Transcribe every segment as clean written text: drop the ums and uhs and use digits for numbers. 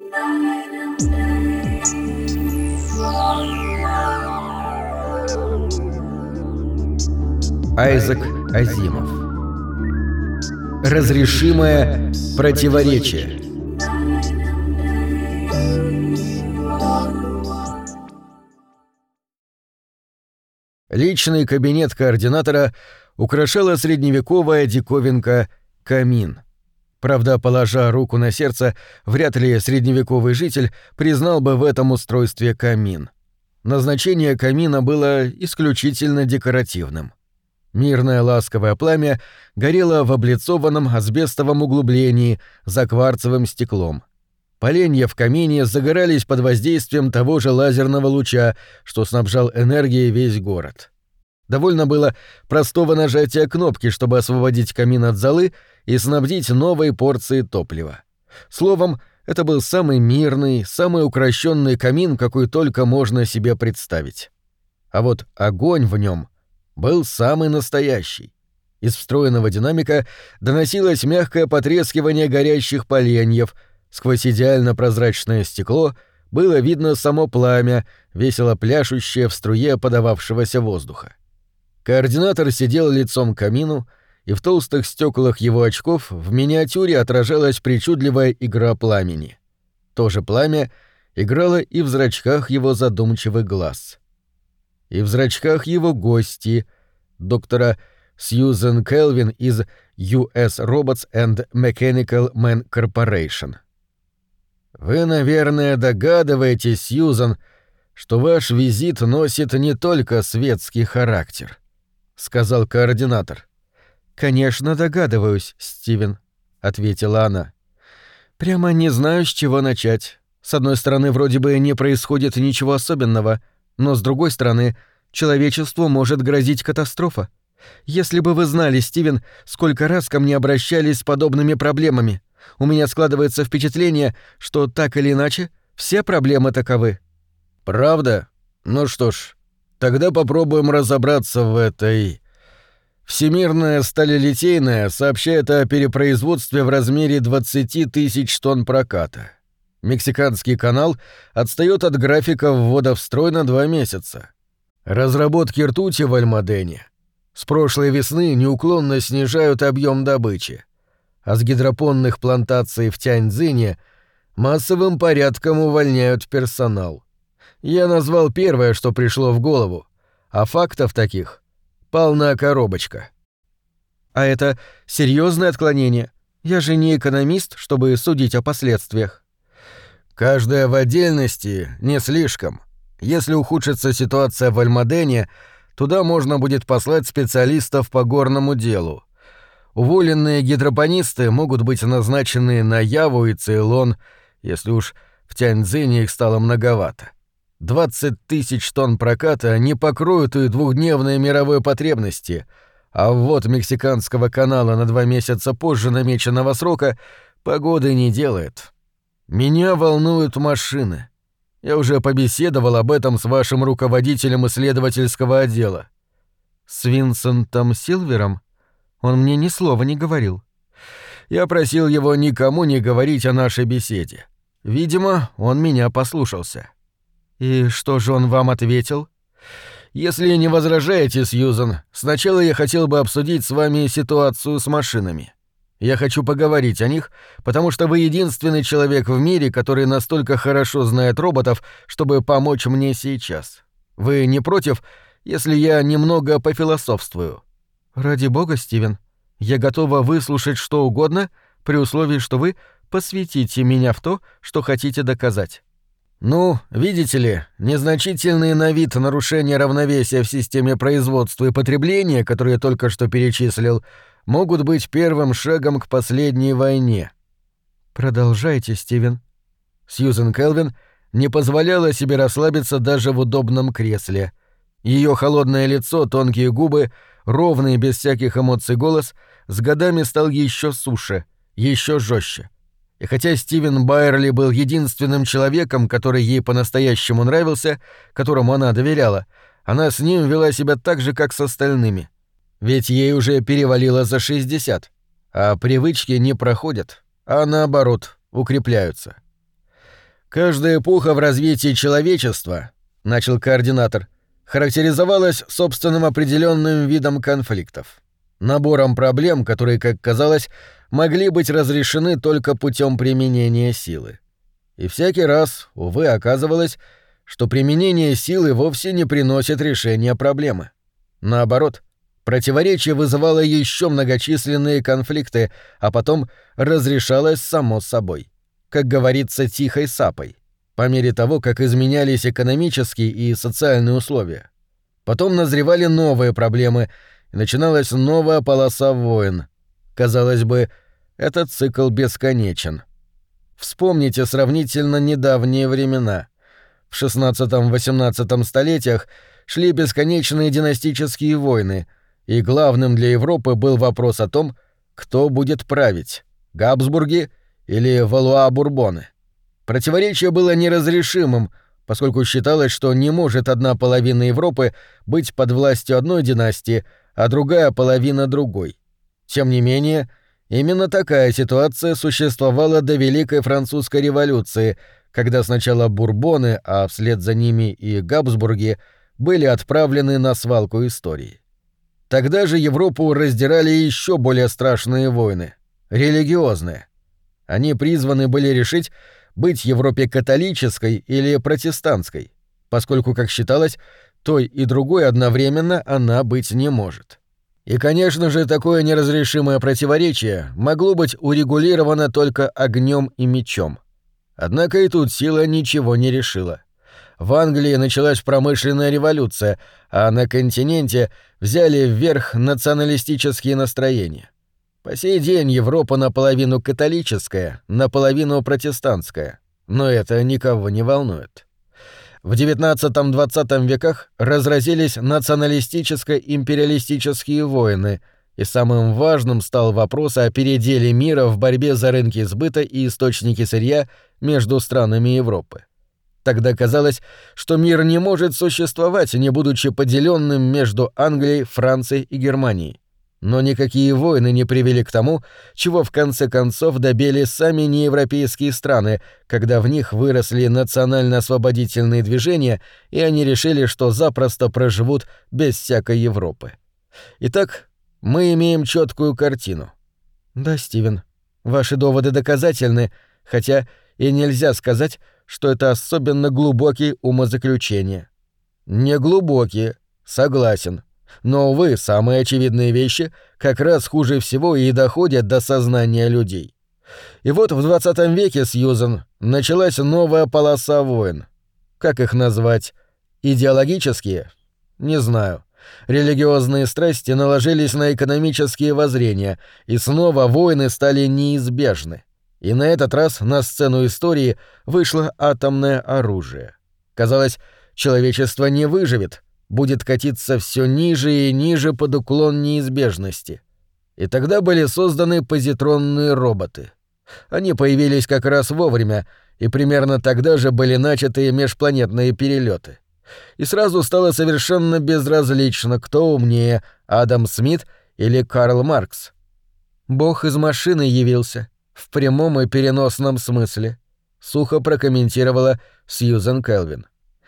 Айзек Азимов. Разрешимое противоречие. Личный кабинет координатора украшала средневековая диковинка — камин. Правда, положа руку на сердце, вряд ли средневековый житель признал бы в этом устройстве камин. Назначение камина было исключительно декоративным. Мирное ласковое пламя горело в облицованном асбестовом углублении за кварцевым стеклом. Поленья в камине загорались под воздействием того же лазерного луча, что снабжал энергией весь город. Довольно было простого нажатия кнопки, чтобы освободить камин от золы и снабдить новой порцией топлива. Словом, это был самый мирный, самый укрощенный камин, какой только можно себе представить. А вот огонь в нем был самый настоящий. Из встроенного динамика доносилось мягкое потрескивание горящих поленьев, сквозь идеально прозрачное стекло было видно само пламя, весело пляшущее в струе подававшегося воздуха. Координатор сидел лицом к камину, и в толстых стеклах его очков в миниатюре отражалась причудливая игра пламени. То же пламя играло и в зрачках его задумчивых глаз. И в зрачках его гости, доктора Сьюзен Келвин из US Robots and Mechanical Man Corporation. «Вы, наверное, догадываетесь, Сьюзен, что ваш визит носит не только светский характер», — сказал координатор. «Конечно, догадываюсь, Стивен», — ответила она. «Прямо не знаю, с чего начать. С одной стороны, вроде бы не происходит ничего особенного, но с другой стороны, человечеству может грозить катастрофа. Если бы вы знали, Стивен, сколько раз ко мне обращались с подобными проблемами. У меня складывается впечатление, что так или иначе все проблемы таковы». «Правда? Ну что ж, тогда попробуем разобраться в этой...» Всемирная сталелитейная сообщает о перепроизводстве в размере 20 тысяч тонн проката. Мексиканский канал отстаёт от графика ввода в строй на 2 месяца. Разработки ртути в Альмадене с прошлой весны неуклонно снижают объем добычи, а с гидропонных плантаций в Тяньцзине массовым порядком увольняют персонал. Я назвал первое, что пришло в голову, а фактов таких полна коробочка. «А это серьезное отклонение. Я же не экономист, чтобы судить о последствиях». «Каждая в отдельности не слишком. Если ухудшится ситуация в Альмадене, туда можно будет послать специалистов по горному делу. Уволенные гидропонисты могут быть назначены на Яву и Цейлон, если уж в Тяньцзине их стало многовато. 20 тысяч тонн проката не покроют и двухдневной мировой потребности, а ввод Мексиканского канала на 2 месяца позже намеченного срока погоды не делает. Меня волнуют машины. Я уже побеседовал об этом с вашим руководителем исследовательского отдела». «С Винсентом Силвером? Он мне ни слова не говорил». «Я просил его никому не говорить о нашей беседе. Видимо, он меня послушался». «И что же он вам ответил?» «Если не возражаете, Сьюзен, сначала я хотел бы обсудить с вами ситуацию с машинами. Я хочу поговорить о них, потому что вы единственный человек в мире, который настолько хорошо знает роботов, чтобы помочь мне сейчас. Вы не против, если я немного пофилософствую?» «Ради бога, Стивен, я готова выслушать что угодно, при условии, что вы посвятите меня в то, что хотите доказать». «Ну, видите ли, незначительные на вид нарушения равновесия в системе производства и потребления, которые я только что перечислил, могут быть первым шагом к последней войне». «Продолжайте, Стивен». Сьюзен Келвин не позволяла себе расслабиться даже в удобном кресле. Её холодное лицо, тонкие губы, ровный без всяких эмоций голос с годами стал ещё суше, ещё жёстче. И хотя Стивен Байерли был единственным человеком, который ей по-настоящему нравился, которому она доверяла, она с ним вела себя так же, как с остальными. Ведь ей уже перевалило за 60, а привычки не проходят, а наоборот, укрепляются. «Каждая эпоха в развитии человечества, — начал координатор, — характеризовалась собственным определенным видом конфликтов, набором проблем, которые, как казалось, могли быть разрешены только путем применения силы. И всякий раз, увы, оказывалось, что применение силы вовсе не приносит решения проблемы. Наоборот, противоречие вызывало еще многочисленные конфликты, а потом разрешалось само собой, как говорится, тихой сапой, по мере того, как изменялись экономические и социальные условия. Потом назревали новые проблемы, и начиналась новая полоса войн. Казалось бы, этот цикл бесконечен. Вспомните сравнительно недавние времена. В XVI-XVIII столетиях шли бесконечные династические войны, и главным для Европы был вопрос о том, кто будет править — Габсбурги или Валуа-Бурбоны. Противоречие было неразрешимым, поскольку считалось, что не может одна половина Европы быть под властью одной династии, а другая половина другой. Тем не менее, именно такая ситуация существовала до Великой Французской революции, когда сначала Бурбоны, а вслед за ними и Габсбурги, были отправлены на свалку истории. Тогда же Европу раздирали еще более страшные войны — религиозные. Они призваны были решить, быть Европе католической или протестантской, поскольку, как считалось, той и другой одновременно она быть не может. И, конечно же, такое неразрешимое противоречие могло быть урегулировано только огнем и мечом. Однако и тут сила ничего не решила. В Англии началась промышленная революция, а на континенте взяли вверх националистические настроения. По сей день Европа наполовину католическая, наполовину протестантская, но это никого не волнует. В XIX-XX веках разразились националистическо-империалистические войны, и самым важным стал вопрос о переделе мира в борьбе за рынки сбыта и источники сырья между странами Европы. Тогда казалось, что мир не может существовать, не будучи поделенным между Англией, Францией и Германией. Но никакие войны не привели к тому, чего в конце концов добились сами неевропейские страны, когда в них выросли национально-освободительные движения, и они решили, что запросто проживут без всякой Европы. Итак, мы имеем четкую картину. Да, Стивен, ваши доводы доказательны, хотя и нельзя сказать, что это особенно глубокие умозаключения. Не глубокие, согласен. Но, увы, самые очевидные вещи как раз хуже всего и доходят до сознания людей. И вот в 20 веке, Сьюзен, началась новая полоса войн. Как их назвать? Идеологические? Не знаю. Религиозные страсти наложились на экономические воззрения, и снова войны стали неизбежны. И на этот раз на сцену истории вышло атомное оружие. Казалось, человечество не выживет, будет катиться все ниже и ниже под уклон неизбежности. И тогда были созданы позитронные роботы. Они появились как раз вовремя, и примерно тогда же были начаты межпланетные перелеты. И сразу стало совершенно безразлично, кто умнее, Адам Смит или Карл Маркс. «Бог из машины явился, в прямом и переносном смысле», — сухо прокомментировала Сьюзен Кэлвин.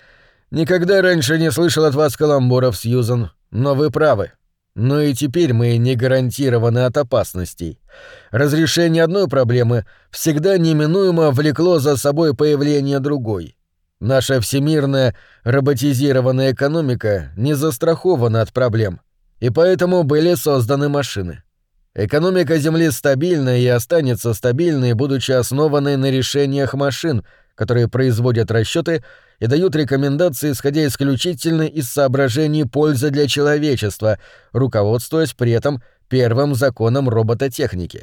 «Никогда раньше не слышал от вас каламбуров, Сьюзен, но вы правы. Но и теперь мы не гарантированы от опасностей. Разрешение одной проблемы всегда неминуемо влекло за собой появление другой. Наша всемирная роботизированная экономика не застрахована от проблем, и поэтому были созданы машины. Экономика Земли стабильна и останется стабильной, будучи основанной на решениях машин, которые производят расчеты и дают рекомендации, исходя исключительно из соображений пользы для человечества, руководствуясь при этом первым законом робототехники.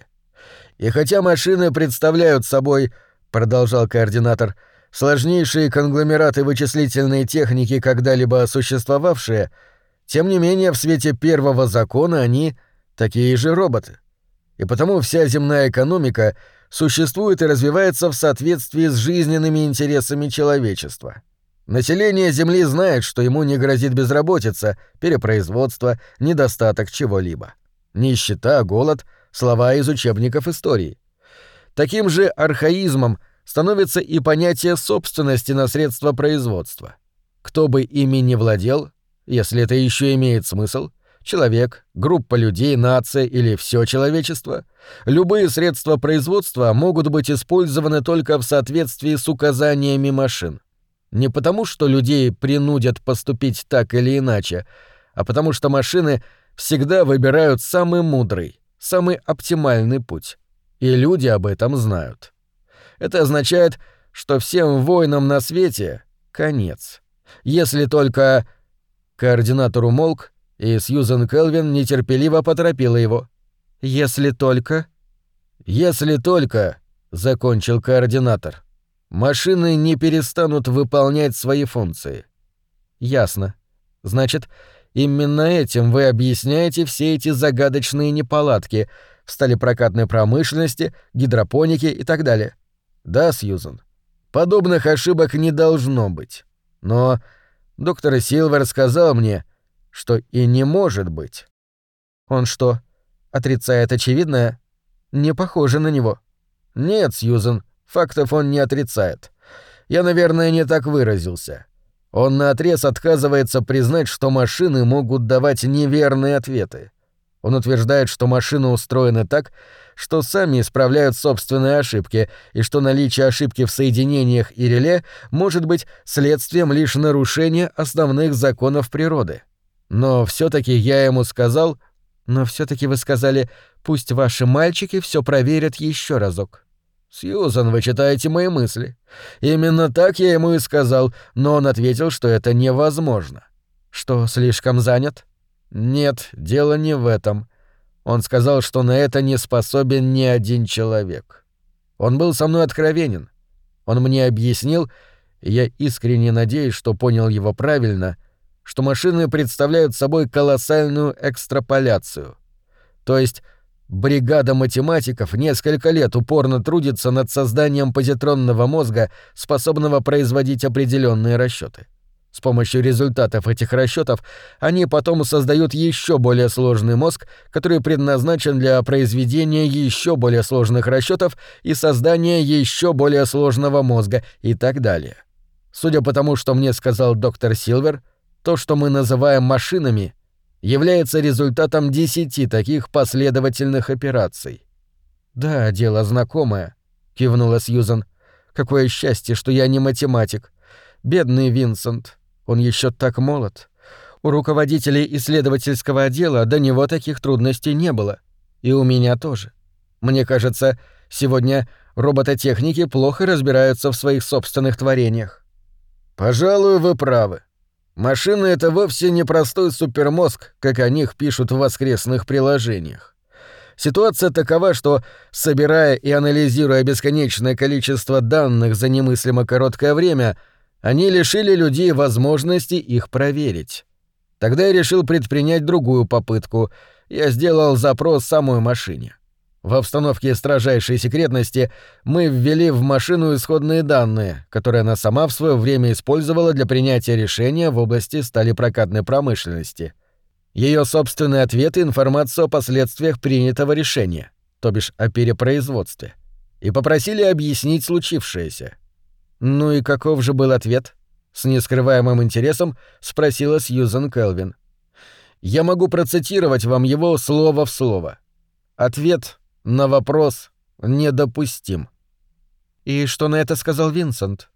И хотя машины представляют собой, продолжал координатор, сложнейшие конгломераты вычислительной техники, когда-либо существовавшие, тем не менее в свете первого закона они такие же роботы. И потому вся земная экономика существует и развивается в соответствии с жизненными интересами человечества. Население Земли знает, что ему не грозит безработица, перепроизводство, недостаток чего-либо. Нищета, голод — слова из учебников истории. Таким же архаизмом становится и понятие собственности на средства производства. Кто бы ими ни владел, если это еще имеет смысл, человек, группа людей, нация или все человечество, любые средства производства могут быть использованы только в соответствии с указаниями машин. Не потому, что людей принудят поступить так или иначе, а потому что машины всегда выбирают самый мудрый, самый оптимальный путь. И люди об этом знают. Это означает, что всем войнам на свете конец. Если только... Координатор умолк, и Сьюзен Келвин нетерпеливо поторопила его. «Если только...» «Если только...» — закончил координатор. «Машины не перестанут выполнять свои функции». «Ясно. Значит, именно этим вы объясняете все эти загадочные неполадки в сталепрокатной промышленности, гидропонике и так далее». «Да, Сьюзен. Подобных ошибок не должно быть. Но доктор Силвер сказал мне, что и не может быть». «Он что, отрицает очевидное? Не похоже на него». «Нет, Сьюзен, фактов он не отрицает. Я, наверное, не так выразился. Он наотрез отказывается признать, что машины могут давать неверные ответы. Он утверждает, что машины устроены так, что сами исправляют собственные ошибки, и что наличие ошибки в соединениях и реле может быть следствием лишь нарушения основных законов природы. Но все-таки я ему сказал... Но все-таки вы сказали, пусть ваши мальчики все проверят еще разок. «Сьюзан, вы читаете мои мысли. Именно так я ему и сказал, но он ответил, что это невозможно». «Что, слишком занят?» «Нет, дело не в этом. Он сказал, что на это не способен ни один человек. Он был со мной откровенен. Он мне объяснил, и я искренне надеюсь, что понял его правильно, что машины представляют собой колоссальную экстраполяцию. То есть бригада математиков несколько лет упорно трудится над созданием позитронного мозга, способного производить определенные расчеты. С помощью результатов этих расчетов они потом создают еще более сложный мозг, который предназначен для произведения еще более сложных расчетов и создания еще более сложного мозга и так далее. Судя по тому, что мне сказал доктор Силвер, то, что мы называем машинами, является результатом 10 таких последовательных операций. «Да, дело знакомое», — кивнула Сьюзан. «Какое счастье, что я не математик. Бедный Винсент, он еще так молод. У руководителей исследовательского отдела до него таких трудностей не было. И у меня тоже. Мне кажется, сегодня робототехники плохо разбираются в своих собственных творениях». «Пожалуй, вы правы. Машины — это вовсе не простой супермозг, как о них пишут в воскресных приложениях. Ситуация такова, что, собирая и анализируя бесконечное количество данных за немыслимо короткое время, они лишили людей возможности их проверить. Тогда я решил предпринять другую попытку. Я сделал запрос самой машине. В обстановке строжайшей секретности мы ввели в машину исходные данные, которые она сама в свое время использовала для принятия решения в области сталепрокатной промышленности. Ее собственные ответы — информацию о последствиях принятого решения, то бишь о перепроизводстве, и попросили объяснить случившееся. «Ну и каков же был ответ?» — с нескрываемым интересом спросила Сьюзен Келвин. «Я могу процитировать вам его слово в слово. Ответ на вопрос недопустим». «И что на это сказал Винсент?»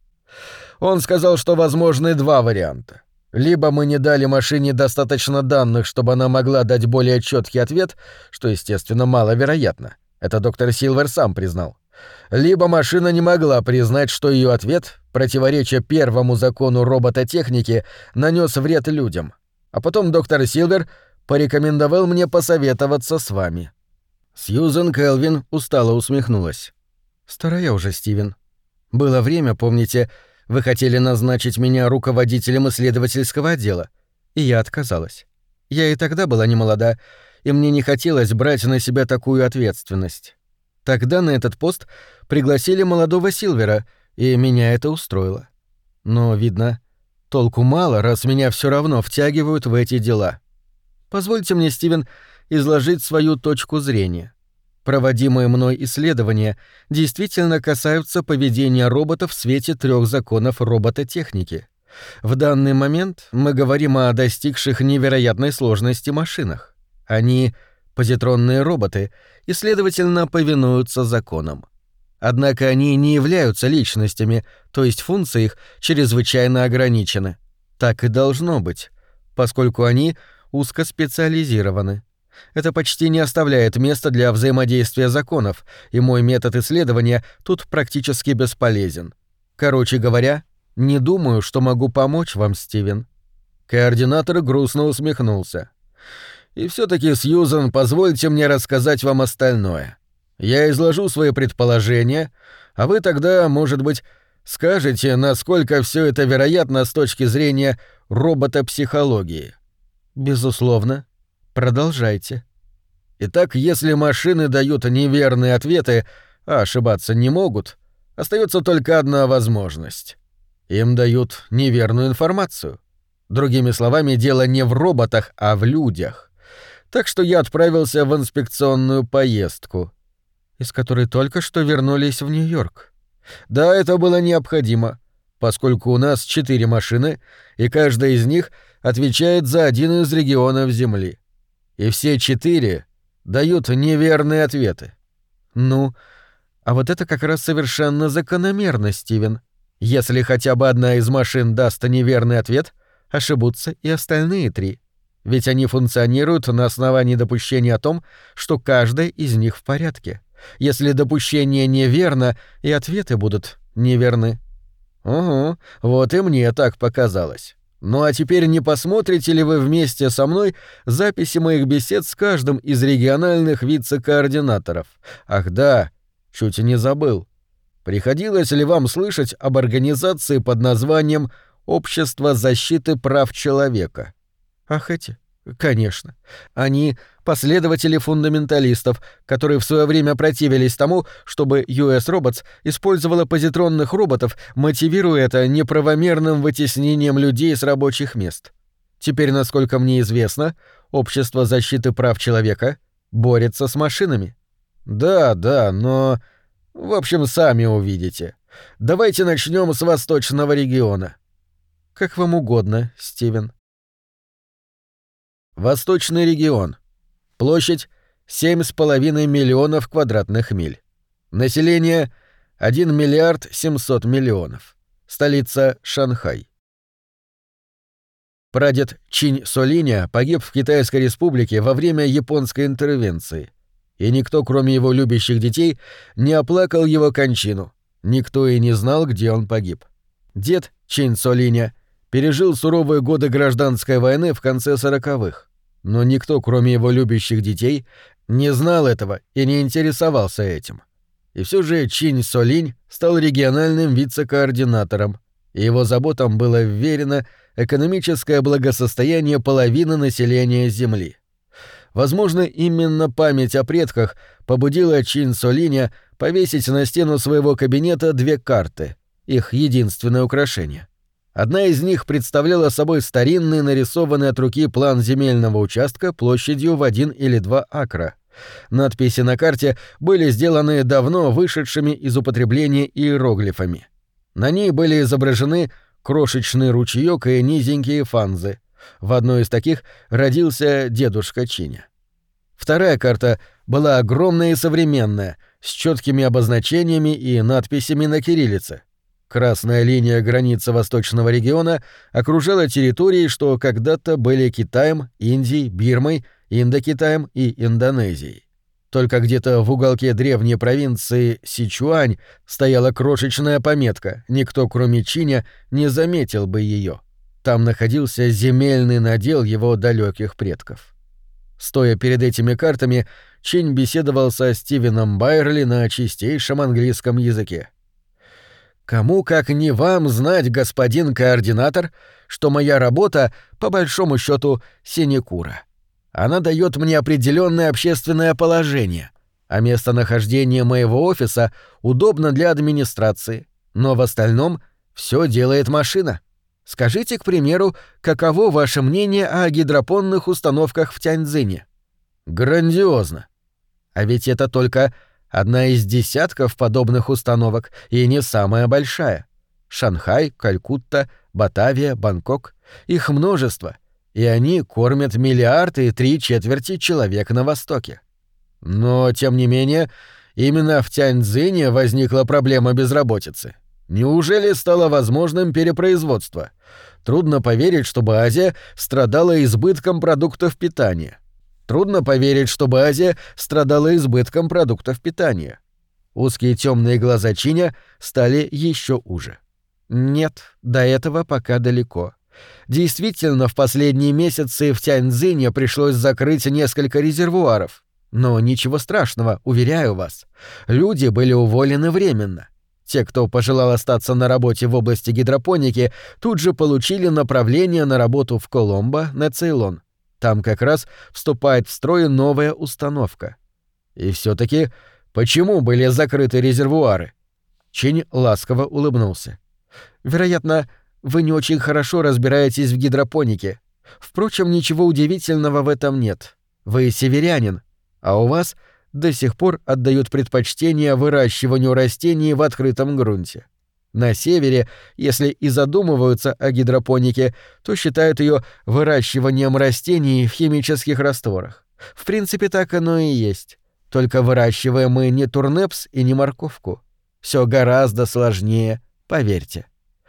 «Он сказал, что возможны два варианта. Либо мы не дали машине достаточно данных, чтобы она могла дать более четкий ответ, что, естественно, маловероятно. Это доктор Силвер сам признал. Либо машина не могла признать, что ее ответ, противореча первому закону робототехники, нанес вред людям. А потом доктор Силвер порекомендовал мне посоветоваться с вами». Сьюзен Келвин устало усмехнулась. «Старая уже, Стивен. Было время, помните, вы хотели назначить меня руководителем исследовательского отдела, и я отказалась. Я и тогда была немолода, и мне не хотелось брать на себя такую ответственность. Тогда на этот пост пригласили молодого Силвера, и меня это устроило. Но, видно, толку мало, раз меня все равно втягивают в эти дела. Позвольте мне, Стивен, изложить свою точку зрения. Проводимые мной исследования действительно касаются поведения роботов в свете 3 законов робототехники. В данный момент мы говорим о достигших невероятной сложности машинах. Они — позитронные роботы и, следовательно, повинуются законам. Однако они не являются личностями, то есть функции их чрезвычайно ограничены. Так и должно быть, поскольку они узкоспециализированы. Это почти не оставляет места для взаимодействия законов, и мой метод исследования тут практически бесполезен. Короче говоря, не думаю, что могу помочь вам, Стивен». Координатор грустно усмехнулся. «И все-таки, Сьюзан, позвольте мне рассказать вам остальное. Я изложу свои предположения, а вы тогда, может быть, скажете, насколько все это вероятно с точки зрения роботопсихологии». «Безусловно. Продолжайте». «Итак, если машины дают неверные ответы, а ошибаться не могут, остается только одна возможность. Им дают неверную информацию. Другими словами, дело не в роботах, а в людях. Так что я отправился в инспекционную поездку, из которой только что вернулись в Нью-Йорк. Да, это было необходимо, поскольку у нас 4 машины, и каждая из них отвечает за один из регионов Земли. И все 4 дают неверные ответы». «Ну, а вот это как раз совершенно закономерно, Стивен. Если хотя бы одна из машин даст неверный ответ, ошибутся и остальные 3. Ведь они функционируют на основании допущения о том, что каждая из них в порядке. Если допущение неверно, и ответы будут неверны». «Угу, вот и мне так показалось. Ну а теперь не посмотрите ли вы вместе со мной записи моих бесед с каждым из региональных вице-координаторов? Ах да, чуть не забыл. Приходилось ли вам слышать об организации под названием «Общество защиты прав человека»? Ах, эти? Конечно. Они — последователи фундаменталистов, которые в свое время противились тому, чтобы US Robots использовала позитронных роботов, мотивируя это неправомерным вытеснением людей с рабочих мест. Теперь, насколько мне известно, Общество защиты прав человека борется с машинами. Да, но... В общем, сами увидите. Давайте начнем с восточного региона. Как вам угодно, Стивен. Восточный регион. Площадь 7,5 миллионов квадратных миль. Население 1 миллиард 700 миллионов. Столица Шанхай. Прадед Чинь Солиня погиб в Китайской республике во время японской интервенции. И никто, кроме его любящих детей, не оплакал его кончину. Никто и не знал, где он погиб. Дед Чинь Солиня пережил суровые годы гражданской войны в конце 40-х. Но никто, кроме его любящих детей, не знал этого и не интересовался этим. И все же Чинь Солинь стал региональным вице-координатором, и его заботам было вверено экономическое благосостояние половины населения Земли. Возможно, именно память о предках побудила Чинь Солиня повесить на стену своего кабинета 2 карты, их единственное украшение. Одна из них представляла собой старинный нарисованный от руки план земельного участка площадью в 1 или 2 акра. Надписи на карте были сделаны давно вышедшими из употребления иероглифами. На ней были изображены крошечный ручеёк и низенькие фанзы. В одной из таких родился дедушка Чиня. Вторая карта была огромная и современная, с чёткими обозначениями и надписями на кириллице. Красная линия границы восточного региона окружала территории, что когда-то были Китаем, Индией, Бирмой, Индокитаем и Индонезией. Только где-то в уголке древней провинции Сичуань стояла крошечная пометка, никто, кроме Чиня, не заметил бы её. Там находился земельный надел его далеких предков. Стоя перед этими картами, Чинь беседовал со Стивеном Байерли на чистейшем английском языке. «Кому, как не вам, знать, господин координатор, что моя работа, по большому счету, синекура. Она дает мне определенное общественное положение, а местонахождение моего офиса удобно для администрации, но в остальном все делает машина. Скажите, к примеру, каково ваше мнение о гидропонных установках в Тяньцзине?» «Грандиозно». А ведь это только одна из десятков подобных установок и не самая большая. Шанхай, Калькутта, Батавия, Бангкок — их множество, и они кормят миллиарды и 3/4 человек на Востоке. Но, тем не менее, именно в Тяньцзине возникла проблема безработицы. Неужели стало возможным перепроизводство? Трудно поверить, чтобы Азия страдала избытком продуктов питания. Трудно поверить, чтобы Азия страдала избытком продуктов питания. Узкие темные глаза Чиня стали еще уже. Нет, до этого пока далеко. Действительно, в последние месяцы в Тяньцзине пришлось закрыть несколько резервуаров. Но ничего страшного, уверяю вас. Люди были уволены временно. Те, кто пожелал остаться на работе в области гидропоники, тут же получили направление на работу в Коломбо, на Цейлон. Там как раз вступает в строй новая установка. И все-таки почему были закрыты резервуары? Чинь ласково улыбнулся. Вероятно, вы не очень хорошо разбираетесь в гидропонике. Впрочем, ничего удивительного в этом нет. Вы северянин, а у вас до сих пор отдают предпочтение выращиванию растений в открытом грунте. На севере, если и задумываются о гидропонике, то считают ее выращиванием растений в химических растворах. В принципе, так оно и есть. Только выращиваем мы не турнепс и не морковку. Все гораздо сложнее, поверьте.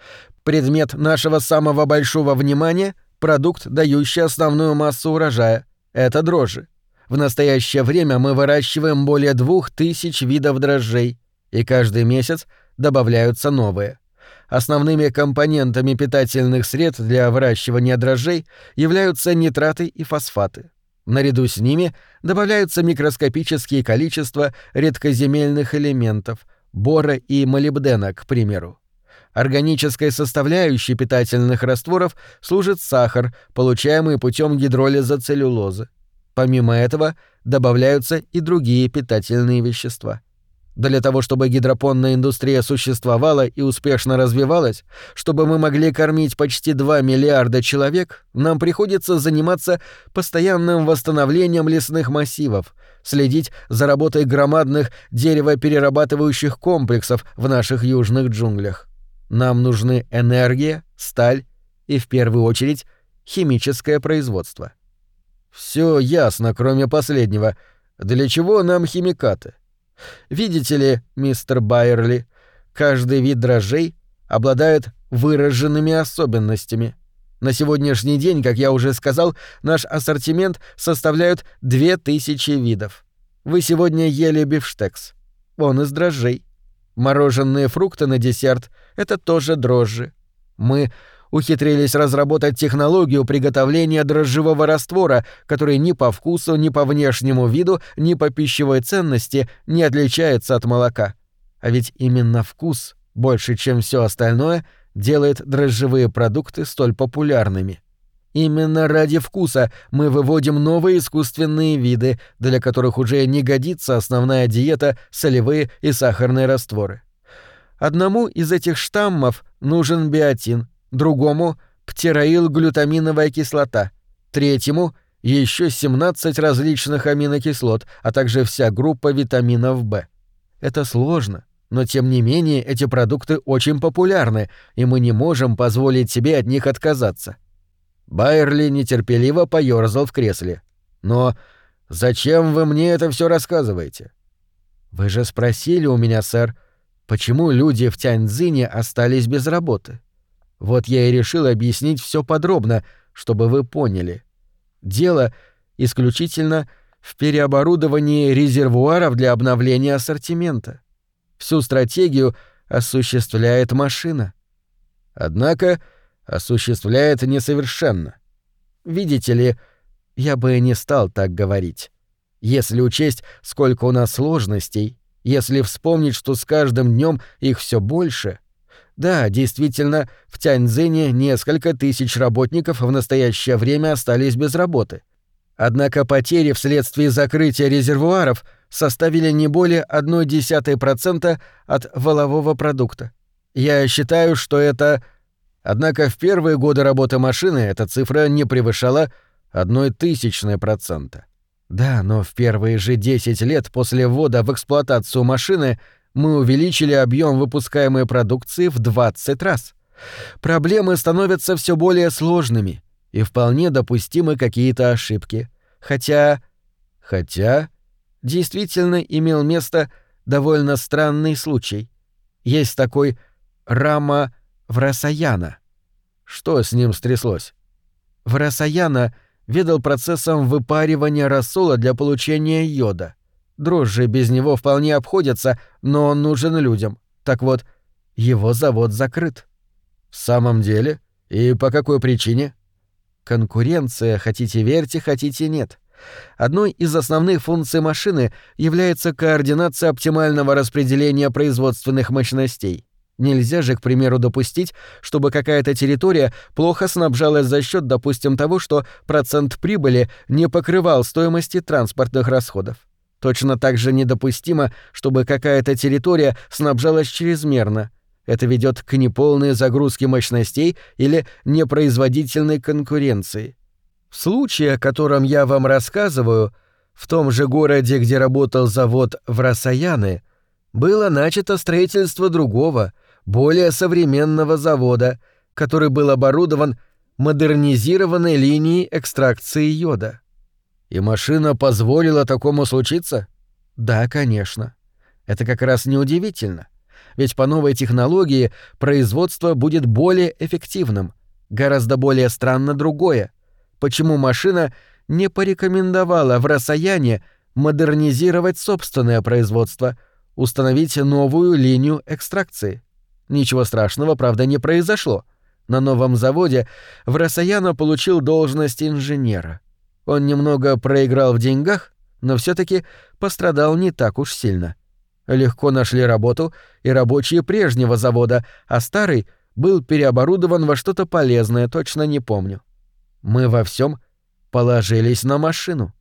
Предмет нашего самого большого внимания — продукт, дающий основную массу урожая — это дрожжи. В настоящее время мы выращиваем более 2000 видов дрожжей, и каждый месяц добавляются новые. Основными компонентами питательных средств для выращивания дрожжей являются нитраты и фосфаты. Наряду с ними добавляются микроскопические количества редкоземельных элементов, бора и молибдена, к примеру. Органической составляющей питательных растворов служит сахар, получаемый путем гидролиза целлюлозы. Помимо этого добавляются и другие питательные вещества. Для того, чтобы гидропонная индустрия существовала и успешно развивалась, чтобы мы могли кормить почти 2 миллиарда человек, нам приходится заниматься постоянным восстановлением лесных массивов, следить за работой громадных деревоперерабатывающих комплексов в наших южных джунглях. Нам нужны энергия, сталь и, в первую очередь, химическое производство. Все ясно, кроме последнего. Для чего нам химикаты? Видите ли, мистер Байерли, каждый вид дрожжей обладает выраженными особенностями. На сегодняшний день, как я уже сказал, наш ассортимент составляет 2000 видов. Вы сегодня ели бифштекс. Он из дрожжей. Мороженые фрукты на десерт — это тоже дрожжи. Мы ухитрились разработать технологию приготовления дрожжевого раствора, который ни по вкусу, ни по внешнему виду, ни по пищевой ценности не отличается от молока. А ведь именно вкус, больше чем все остальное, делает дрожжевые продукты столь популярными. Именно ради вкуса мы выводим новые искусственные виды, для которых уже не годится основная диета солевые и сахарные растворы. Одному из этих штаммов нужен биотин, другому — птероилглютаминовая кислота, третьему — еще 17 различных аминокислот, а также вся группа витаминов В. Это сложно, но тем не менее эти продукты очень популярны, и мы не можем позволить себе от них отказаться. Байерли нетерпеливо поёрзал в кресле. «Но зачем вы мне это все рассказываете?» «Вы же спросили у меня, сэр, почему люди в Тяньцзине остались без работы? Вот я и решил объяснить все подробно, чтобы вы поняли. Дело исключительно в переоборудовании резервуаров для обновления ассортимента. Всю стратегию осуществляет машина. Однако осуществляет несовершенно. Видите ли, я бы не стал так говорить. Если учесть, сколько у нас сложностей, если вспомнить, что с каждым днем их все больше. Да, действительно, в Тяньцзине несколько тысяч работников в настоящее время остались без работы. Однако потери вследствие закрытия резервуаров составили не более 0,1% от валового продукта. Я считаю, что это... Однако в первые годы работы машины эта цифра не превышала 0,01%. Да, но в первые же 10 лет после ввода в эксплуатацию машины мы увеличили объем выпускаемой продукции в 20 раз. Проблемы становятся все более сложными, и вполне допустимы какие-то ошибки. Хотя действительно имел место довольно странный случай. Есть такой Рама Врасаяна. Что с ним стряслось? Врасаяна ведал процессом выпаривания рассола для получения йода. Дрожжи без него вполне обходятся, но он нужен людям. Так вот, его завод закрыт. В самом деле? И по какой причине? Конкуренция, хотите верьте, хотите нет. Одной из основных функций машины является координация оптимального распределения производственных мощностей. Нельзя же, к примеру, допустить, чтобы какая-то территория плохо снабжалась за счет, допустим, того, что процент прибыли не покрывал стоимости транспортных расходов. Точно так же недопустимо, чтобы какая-то территория снабжалась чрезмерно. Это ведет к неполной загрузке мощностей или непроизводительной конкуренции. В случае, о котором я вам рассказываю, в том же городе, где работал завод Врасаяны, было начато строительство другого, более современного завода, который был оборудован модернизированной линией экстракции йода. И машина позволила такому случиться? Да, конечно. Это как раз неудивительно. Ведь по новой технологии производство будет более эффективным. Гораздо более странно другое. Почему машина не порекомендовала Врасаяне модернизировать собственное производство, установить новую линию экстракции? Ничего страшного, правда, не произошло. На новом заводе Врасаяна получил должность инженера. Он немного проиграл в деньгах, но все-таки пострадал не так уж сильно. Легко нашли работу и рабочие прежнего завода, а старый был переоборудован во что-то полезное, точно не помню. Мы во всем положились на машину.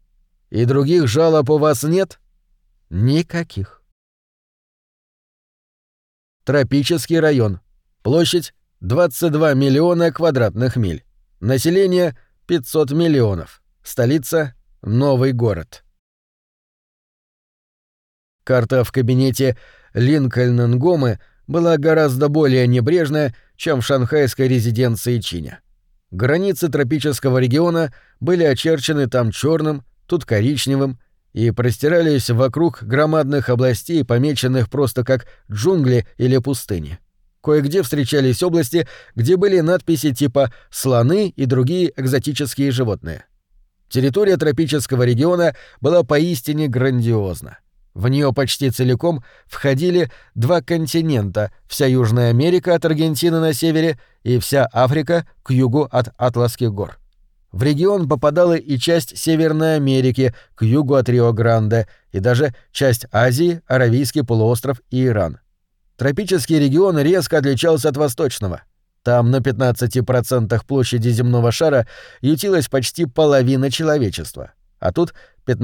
И других жалоб у вас нет? Никаких. Тропический район. Площадь 22 миллиона квадратных миль. Население 500 миллионов. Столица — Новый город. Карта в кабинете Линкольн-Нгомы была гораздо более небрежная, чем в шанхайской резиденции Чиня. Границы тропического региона были очерчены там черным, тут коричневым, и простирались вокруг громадных областей, помеченных просто как джунгли или пустыни. Кое-где встречались области, где были надписи типа «слоны» и другие экзотические животные. Территория тропического региона была поистине грандиозна. В нее почти целиком входили два континента — вся Южная Америка от Аргентины на севере и вся Африка к югу от Атласских гор. В регион попадала и часть Северной Америки к югу от Рио-Гранде, и даже часть Азии, Аравийский полуостров и Иран. Тропический регион резко отличался от восточного. Там на 15% площади земного шара ютилась почти половина человечества, а тут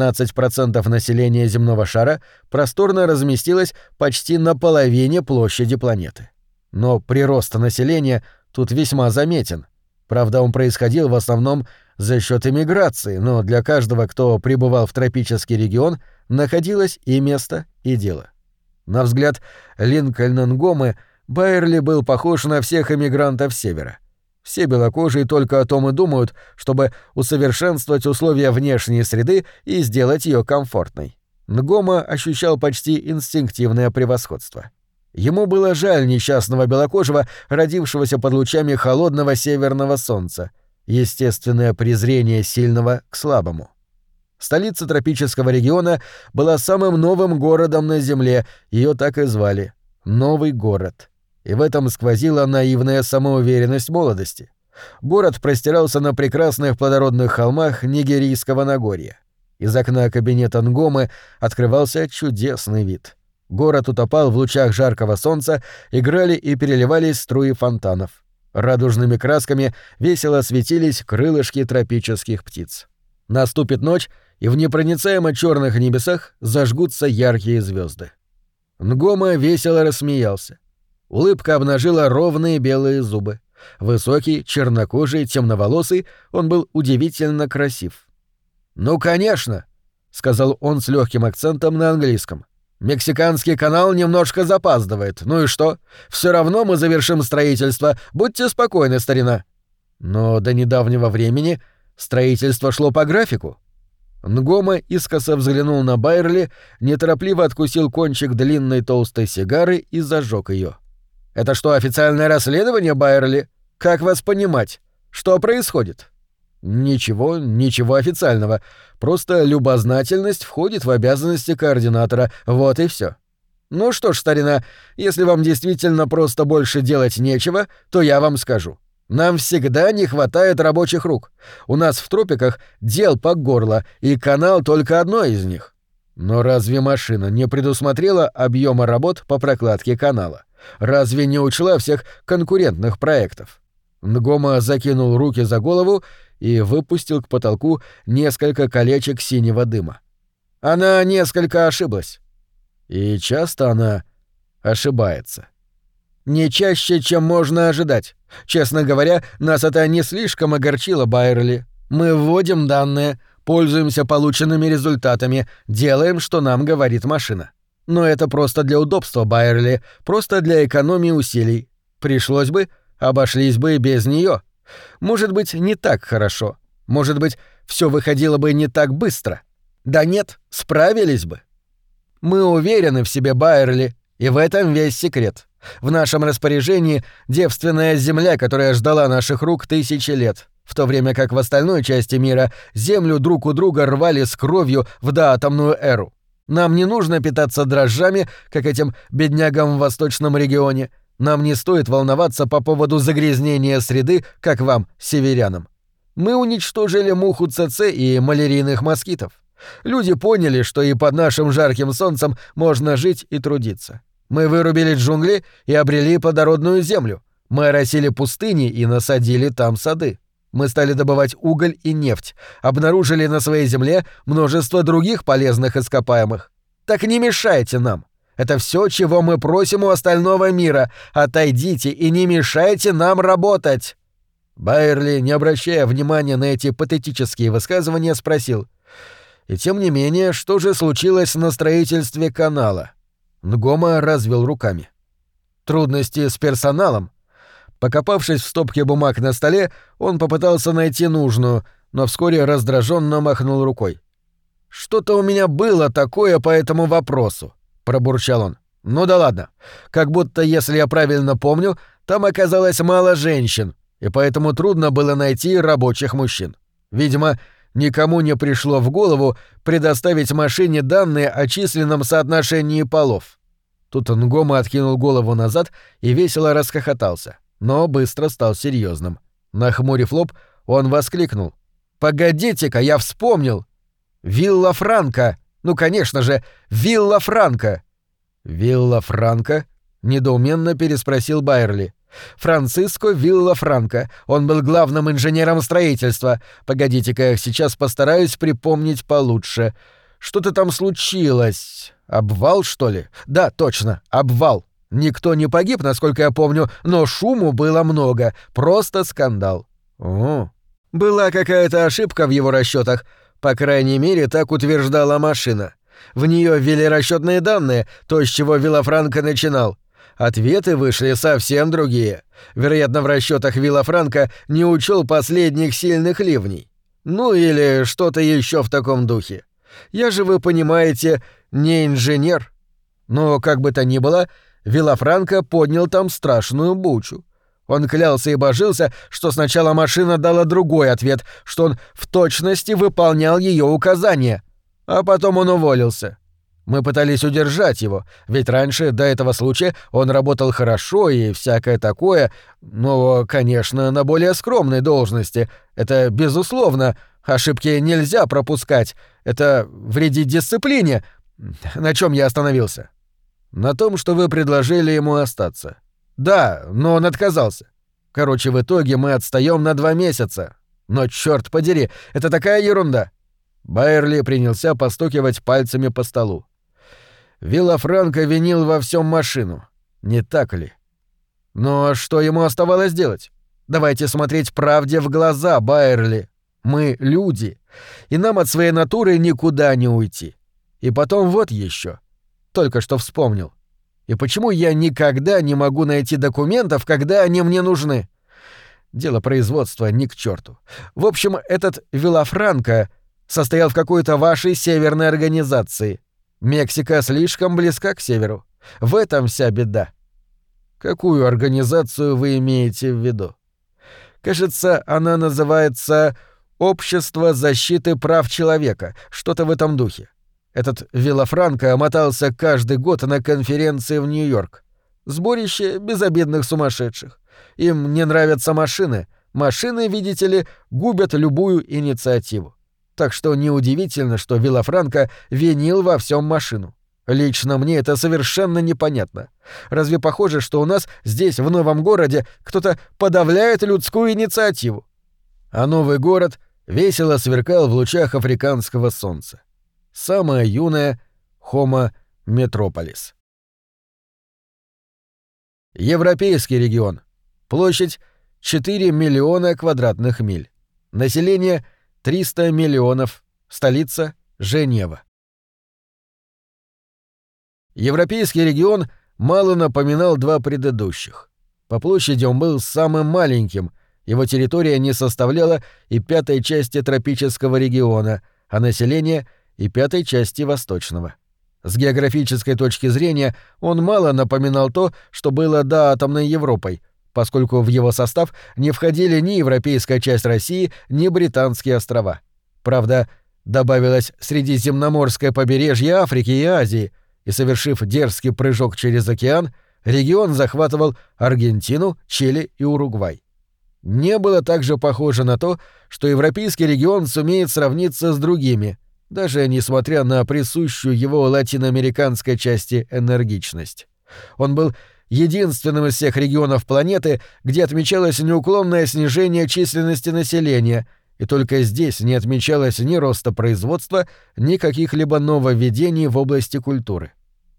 15% населения земного шара просторно разместилось почти на половине площади планеты. Но прирост населения тут весьма заметен. Правда, он происходил в основном за счет эмиграции, но для каждого, кто прибывал в тропический регион, находилось и место, и дело. На взгляд Линкольн-Нгомы, Байерли был похож на всех эмигрантов Севера. Все белокожие только о том и думают, чтобы усовершенствовать условия внешней среды и сделать ее комфортной. Нгома ощущал почти инстинктивное превосходство. Ему было жаль несчастного белокожего, родившегося под лучами холодного северного солнца, естественное презрение сильного к слабому. Столица тропического региона была самым новым городом на Земле, ее так и звали — Новый город. И в этом сквозила наивная самоуверенность молодости. Город простирался на прекрасных плодородных холмах Нигерийского Нагорья. Из окна кабинета Нгомы открывался чудесный вид. Город утопал в лучах жаркого солнца, играли и переливались струи фонтанов. Радужными красками весело светились крылышки тропических птиц. Наступит ночь, и в непроницаемо черных небесах зажгутся яркие звезды. Нгома весело рассмеялся. Улыбка обнажила ровные белые зубы. Высокий, чернокожий, темноволосый, он был удивительно красив. «Ну, конечно», — сказал он с легким акцентом на английском. «Мексиканский канал немножко запаздывает. Ну и что? Все равно мы завершим строительство. Будьте спокойны, старина». Но до недавнего времени строительство шло по графику. Нгома искоса взглянул на Байерли, неторопливо откусил кончик длинной толстой сигары и зажег ее. «Это что, официальное расследование, Байерли? Как вас понимать? Что происходит?» «Ничего официального. Просто любознательность входит в обязанности координатора. Вот и все. Ну что ж, старина, если вам действительно просто больше делать нечего, то я вам скажу. Нам всегда не хватает рабочих рук. У нас в тропиках дел по горло, и канал только одно из них. Но разве машина не предусмотрела объема работ по прокладке канала? Разве не учла всех конкурентных проектов?» Нгома закинул руки за голову и выпустил к потолку несколько колечек синего дыма. «Она несколько ошиблась. И часто она ошибается. Не чаще, чем можно ожидать. Честно говоря, нас это не слишком огорчило, Байерли. Мы вводим данные, пользуемся полученными результатами, делаем, что нам говорит машина. Но это просто для удобства, Байерли, просто для экономии усилий. Пришлось бы, обошлись бы и без нее. Может быть, не так хорошо. Может быть, все выходило бы не так быстро. Да нет, справились бы. Мы уверены в себе, Байерли, и в этом весь секрет. В нашем распоряжении девственная земля, которая ждала наших рук тысячи лет, в то время как в остальной части мира землю друг у друга рвали с кровью в доатомную эру. Нам не нужно питаться дрожжами, как этим беднягам в восточном регионе. Нам не стоит волноваться по поводу загрязнения среды, как вам, северянам. Мы уничтожили муху ЦЦ и малярийных москитов. Люди поняли, что и под нашим жарким солнцем можно жить и трудиться. Мы вырубили джунгли и обрели плодородную землю. Мы оросили пустыни и насадили там сады. Мы стали добывать уголь и нефть, обнаружили на своей земле множество других полезных ископаемых. Так не мешайте нам. Это все, чего мы просим у остального мира. Отойдите и не мешайте нам работать». Байерли, не обращая внимания на эти патетические высказывания, спросил: «И тем не менее, что же случилось на строительстве канала?» Нгома развел руками. «Трудности с персоналом». Покопавшись в стопке бумаг на столе, он попытался найти нужную, но вскоре раздраженно махнул рукой. «Что-то у меня было такое по этому вопросу», — пробурчал он. «Ну да ладно. Как будто, если я правильно помню, там оказалось мало женщин, и поэтому трудно было найти рабочих мужчин. Видимо, никому не пришло в голову предоставить машине данные о численном соотношении полов». Тут Нгома откинул голову назад и весело расхохотался, но быстро стал серьезным. Нахмурив лоб, он воскликнул: «Погодите-ка, я вспомнил! Вилла Франко! Ну, конечно же, Вилла Франко!» «Вилла Франко?» — недоуменно переспросил Байерли. «Франциско Вилла Франко. Он был главным инженером строительства. Погодите-ка, сейчас постараюсь припомнить получше. Что-то там случилось. Обвал, что ли? Да, точно, обвал. Никто не погиб, насколько я помню, но шуму было много. Просто скандал. О, была какая-то ошибка в его расчетах. По крайней мере, так утверждала машина. В нее ввели расчетные данные, то, с чего Виллафранко начинал. Ответы вышли совсем другие. Вероятно, в расчетах Виллафранко не учел последних сильных ливней. Ну или что-то еще в таком духе. Я же, вы понимаете, не инженер. Но, как бы то ни было, Виллафранко поднял там страшную бучу. Он клялся и божился, что сначала машина дала другой ответ, что он в точности выполнял ее указания. А потом он уволился. Мы пытались удержать его, ведь раньше, до этого случая, он работал хорошо и всякое такое, но, конечно, на более скромной должности. Это безусловно, ошибки нельзя пропускать, это вредит дисциплине. На чем я остановился? На том, что вы предложили ему остаться. Да, но он отказался. Короче, в итоге мы отстаём на 2 месяца. Но чёрт подери, это такая ерунда. Байерли принялся постукивать пальцами по столу. Виллафранко винил во всем машину, не так ли? Но что ему оставалось делать? Давайте смотреть правде в глаза, Байерли. Мы люди, и нам от своей натуры никуда не уйти. И потом вот еще. Только что вспомнил. И почему я никогда не могу найти документов, когда они мне нужны? Дело производства ни к черту. В общем, этот Виллафранко состоял в какой-то вашей северной организации. Мексика слишком близка к северу. В этом вся беда. Какую организацию вы имеете в виду? Кажется, она называется «Общество защиты прав человека», что-то в этом духе. Этот Виллафранко мотался каждый год на конференции в Нью-Йорк. Сборище безобидных сумасшедших. Им не нравятся машины. Машины, видите ли, губят любую инициативу. Так что неудивительно, что Виллафранко винил во всем машину. Лично мне это совершенно непонятно. Разве похоже, что у нас здесь, в новом городе, кто-то подавляет людскую инициативу? А новый город весело сверкал в лучах африканского солнца. Самая юная Homo Metropolis. Европейский регион. Площадь 4 миллиона квадратных миль. Население 300 миллионов. Столица Женева. Европейский регион мало напоминал два предыдущих. По площади он был самым маленьким, его территория не составляла и пятой части тропического региона, а население — и пятой части восточного. С географической точки зрения он мало напоминал то, что было доатомной Европой, поскольку в его состав не входили ни европейская часть России, ни британские острова. Правда, добавилось средиземноморское побережье Африки и Азии, и, совершив дерзкий прыжок через океан, регион захватывал Аргентину, Чили и Уругвай. Не было также похоже на то, что европейский регион сумеет сравниться с другими, даже несмотря на присущую его латиноамериканской части энергичность. Он был единственным из всех регионов планеты, где отмечалось неуклонное снижение численности населения, и только здесь не отмечалось ни роста производства, ни каких-либо нововведений в области культуры.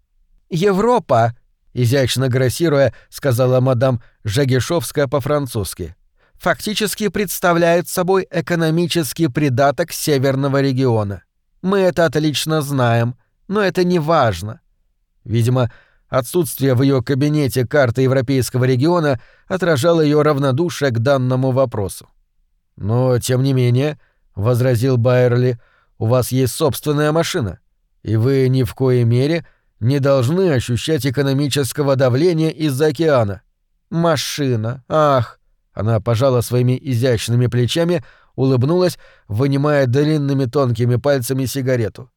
«Европа!» — изящно грассируя, сказала мадам Жагишовская по-французски. «Фактически представляет собой экономический придаток северного региона. Мы это отлично знаем, но это не важно». Видимо, отсутствие в ее кабинете карты европейского региона отражало ее равнодушие к данному вопросу. «Но, тем не менее, — возразил Байерли, — у вас есть собственная машина, и вы ни в коей мере не должны ощущать экономического давления из-за океана». «Машина, ах!» — она пожала своими изящными плечами, улыбнулась, вынимая длинными тонкими пальцами сигарету.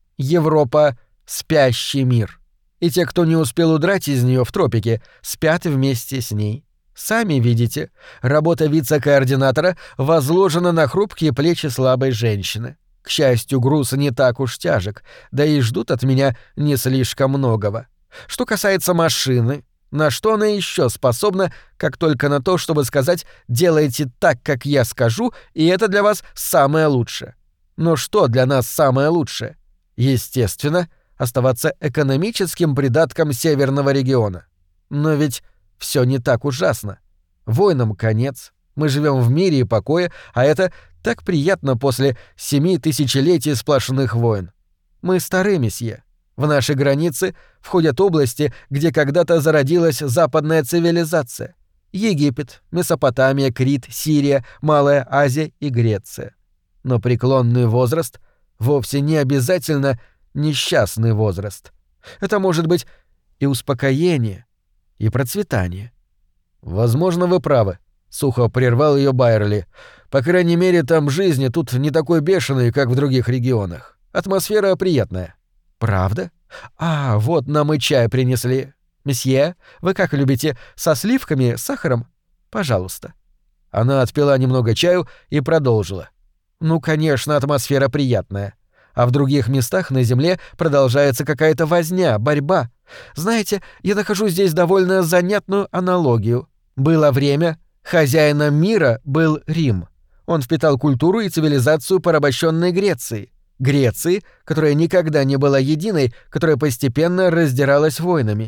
«Европа — спящий мир, и те, кто не успел удрать из нее в тропике, спят вместе с ней. Сами видите, работа вице-координатора возложена на хрупкие плечи слабой женщины. К счастью, груз не так уж тяжек, да и ждут от меня не слишком многого. Что касается машины, на что она еще способна, как только на то, чтобы сказать «делайте так, как я скажу, и это для вас самое лучшее». Но что для нас самое лучшее? Естественно, оставаться экономическим придатком северного региона. Но ведь все не так ужасно. Войнам конец, мы живем в мире и покое, а это так приятно после 7 тысячелетий сплошных войн. Мы стары, месье. В наши границы входят области, где когда-то зародилась западная цивилизация. Египет, Месопотамия, Крит, Сирия, Малая Азия и Греция. Но преклонный возраст вовсе не обязательно несчастный возраст. Это может быть и успокоение, и процветание. «Возможно, вы правы», — сухо прервал ее Байерли. «По крайней мере, там жизнь тут не такой бешеной, как в других регионах. Атмосфера приятная». «Правда? А, вот нам и чай принесли. Месье, вы как любите, со сливками, с сахаром? Пожалуйста». Она отпила немного чаю и продолжила. «Ну, конечно, атмосфера приятная. А в других местах на Земле продолжается какая-то возня, борьба. Знаете, я нахожу здесь довольно занятную аналогию. Было время, хозяином мира был Рим. Он впитал культуру и цивилизацию порабощенной Греции. Греции, которая никогда не была единой, которая постепенно раздиралась войнами.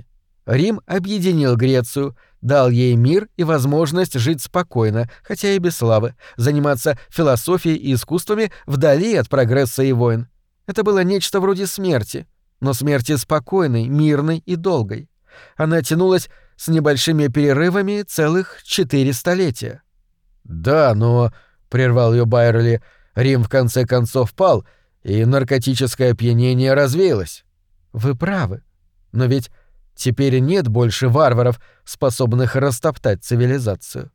Рим объединил Грецию, дал ей мир и возможность жить спокойно, хотя и без славы, заниматься философией и искусствами вдали от прогресса и войн. Это было нечто вроде смерти, но смерти спокойной, мирной и долгой. Она тянулась с небольшими перерывами целых 4 столетия. «Да, но...» — прервал ее Байерли. «Рим в конце концов пал, и наркотическое опьянение развеялось». «Вы правы. Но ведь теперь нет больше варваров, способных растоптать цивилизацию».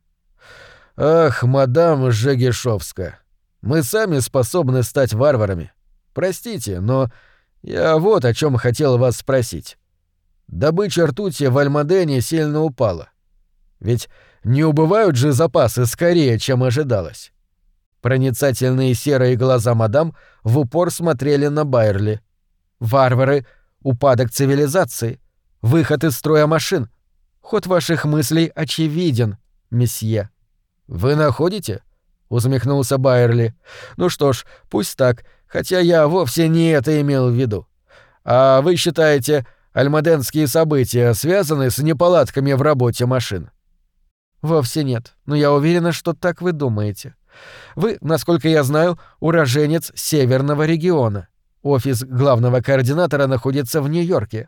«Ах, мадам Жегешовская, мы сами способны стать варварами. Простите, но я вот о чем хотел вас спросить. Добыча ртути в Альмадене сильно упала. Ведь не убывают же запасы скорее, чем ожидалось». Проницательные серые глаза мадам в упор смотрели на Байерли. «Варвары — упадок цивилизации, выход из строя машин. Ход ваших мыслей очевиден, месье». «Вы находите?» — усмехнулся Байерли. «Ну что ж, пусть так, хотя я вовсе не это имел в виду. А вы считаете, альмаденские события связаны с неполадками в работе машин?» «Вовсе нет, но я уверена, что так вы думаете. Вы, насколько я знаю, уроженец северного региона. Офис главного координатора находится в Нью-Йорке.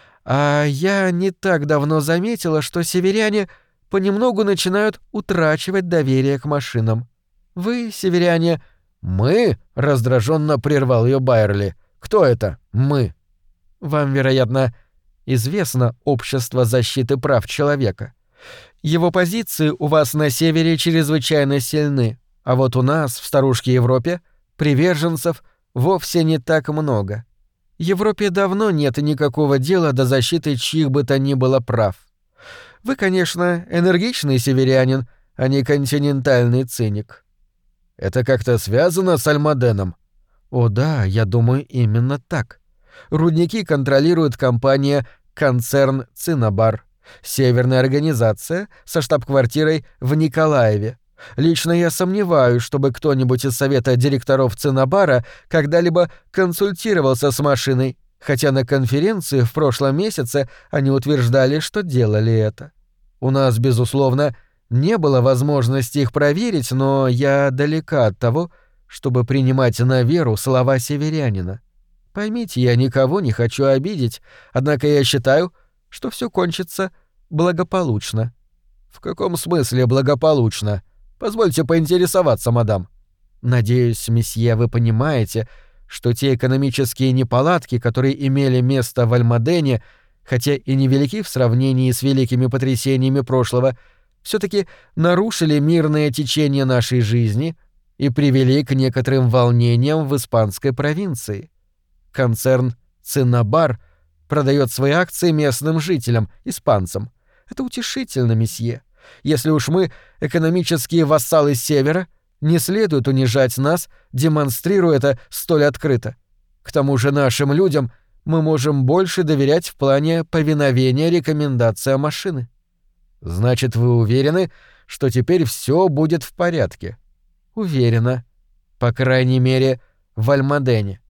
А я не так давно заметила, что северяне понемногу начинают утрачивать доверие к машинам. Вы, северяне...» «Мы?» — раздраженно прервал ее Байерли. «Кто это «мы»?» «Вам, вероятно, известно Общество защиты прав человека. Его позиции у вас на севере чрезвычайно сильны, а вот у нас, в старушке Европе, приверженцев вовсе не так много. Европе давно нет никакого дела до защиты чьих бы то ни было прав. Вы, конечно, энергичный северянин, а не континентальный циник». «Это как-то связано с Альмаденом?» «О да, я думаю, именно так. Рудники контролирует компания «Концерн Цинабар», северная организация со штаб-квартирой в Николаеве. Лично я сомневаюсь, чтобы кто-нибудь из совета директоров Цинабара когда-либо консультировался с машиной, хотя на конференции в прошлом месяце они утверждали, что делали это. У нас, безусловно, не было возможности их проверить, но я далека от того, чтобы принимать на веру слова северянина. Поймите, я никого не хочу обидеть, однако я считаю, что все кончится благополучно». «В каком смысле благополучно? Позвольте поинтересоваться, мадам». «Надеюсь, месье, вы понимаете, что те экономические неполадки, которые имели место в Альмадене, хотя и невелики в сравнении с великими потрясениями прошлого, все-таки нарушили мирное течение нашей жизни и привели к некоторым волнениям в испанской провинции. Концерн «Цинабар» продает свои акции местным жителям, испанцам. Это утешительно, месье. Если уж мы экономические вассалы Севера, не следует унижать нас, демонстрируя это столь открыто. К тому же нашим людям мы можем больше доверять в плане повиновения рекомендациям машины». «Значит, вы уверены, что теперь все будет в порядке?» «Уверена. По крайней мере, в Альмадене».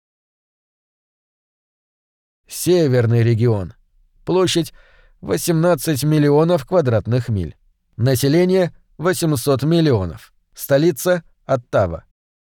Северный регион. Площадь 18 миллионов квадратных миль. Население 800 миллионов. Столица Оттава.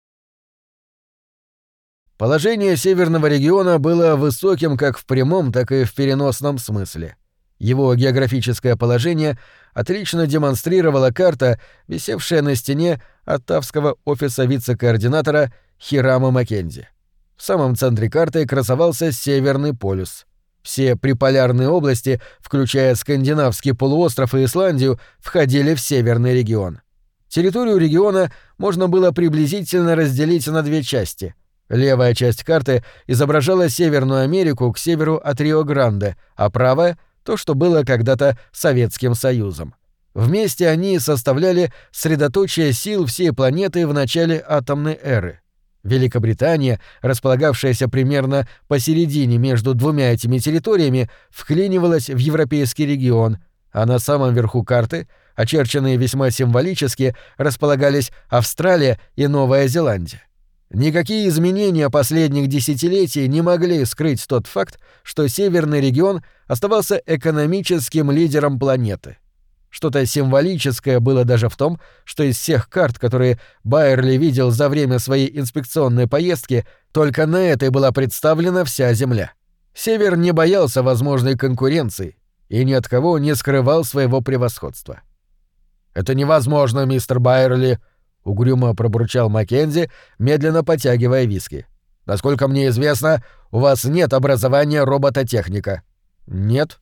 Положение северного региона было высоким как в прямом, так и в переносном смысле. Его географическое положение отлично демонстрировала карта, висевшая на стене оттавского офиса вице-координатора Хирама Маккензи. В самом центре карты красовался Северный полюс. Все приполярные области, включая Скандинавский полуостров и Исландию, входили в Северный регион. Территорию региона можно было приблизительно разделить на 2 части. Левая часть карты изображала Северную Америку к северу от Рио-Гранде, а правая — то, что было когда-то Советским Союзом. Вместе они составляли средоточие сил всей планеты в начале атомной эры. Великобритания, располагавшаяся примерно посередине между двумя этими территориями, вклинивалась в европейский регион, а на самом верху карты, очерченные весьма символически, располагались Австралия и Новая Зеландия. Никакие изменения последних десятилетий не могли скрыть тот факт, что Северный регион оставался экономическим лидером планеты. Что-то символическое было даже в том, что из всех карт, которые Байерли видел за время своей инспекционной поездки, только на этой была представлена вся Земля. Север не боялся возможной конкуренции и ни от кого не скрывал своего превосходства. «Это невозможно, мистер Байерли», — угрюмо пробурчал Маккензи, медленно потягивая виски. «Насколько мне известно, у вас нет образования робототехника». «Нет?»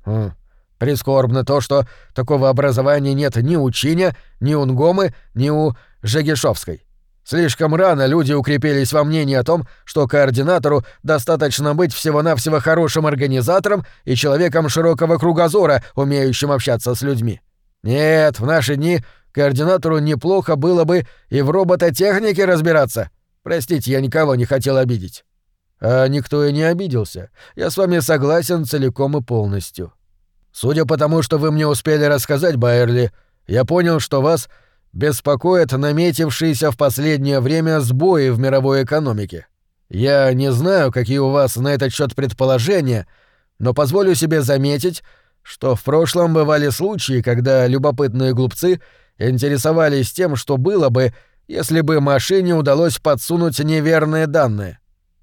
Прискорбно то, что такого образования нет ни у Чиня, ни у Нгомы, ни у Жегешовской. Слишком рано люди укрепились во мнении о том, что координатору достаточно быть всего-навсего хорошим организатором и человеком широкого кругозора, умеющим общаться с людьми. Нет, в наши дни координатору неплохо было бы и в робототехнике разбираться. Простите, я никого не хотел обидеть». «А никто и не обиделся. Я с вами согласен целиком и полностью. Судя по тому, что вы мне успели рассказать, Байерли, я понял, что вас беспокоят наметившиеся в последнее время сбои в мировой экономике. Я не знаю, какие у вас на этот счет предположения, но позволю себе заметить, что в прошлом бывали случаи, когда любопытные глупцы интересовались тем, что было бы, если бы машине удалось подсунуть неверные данные».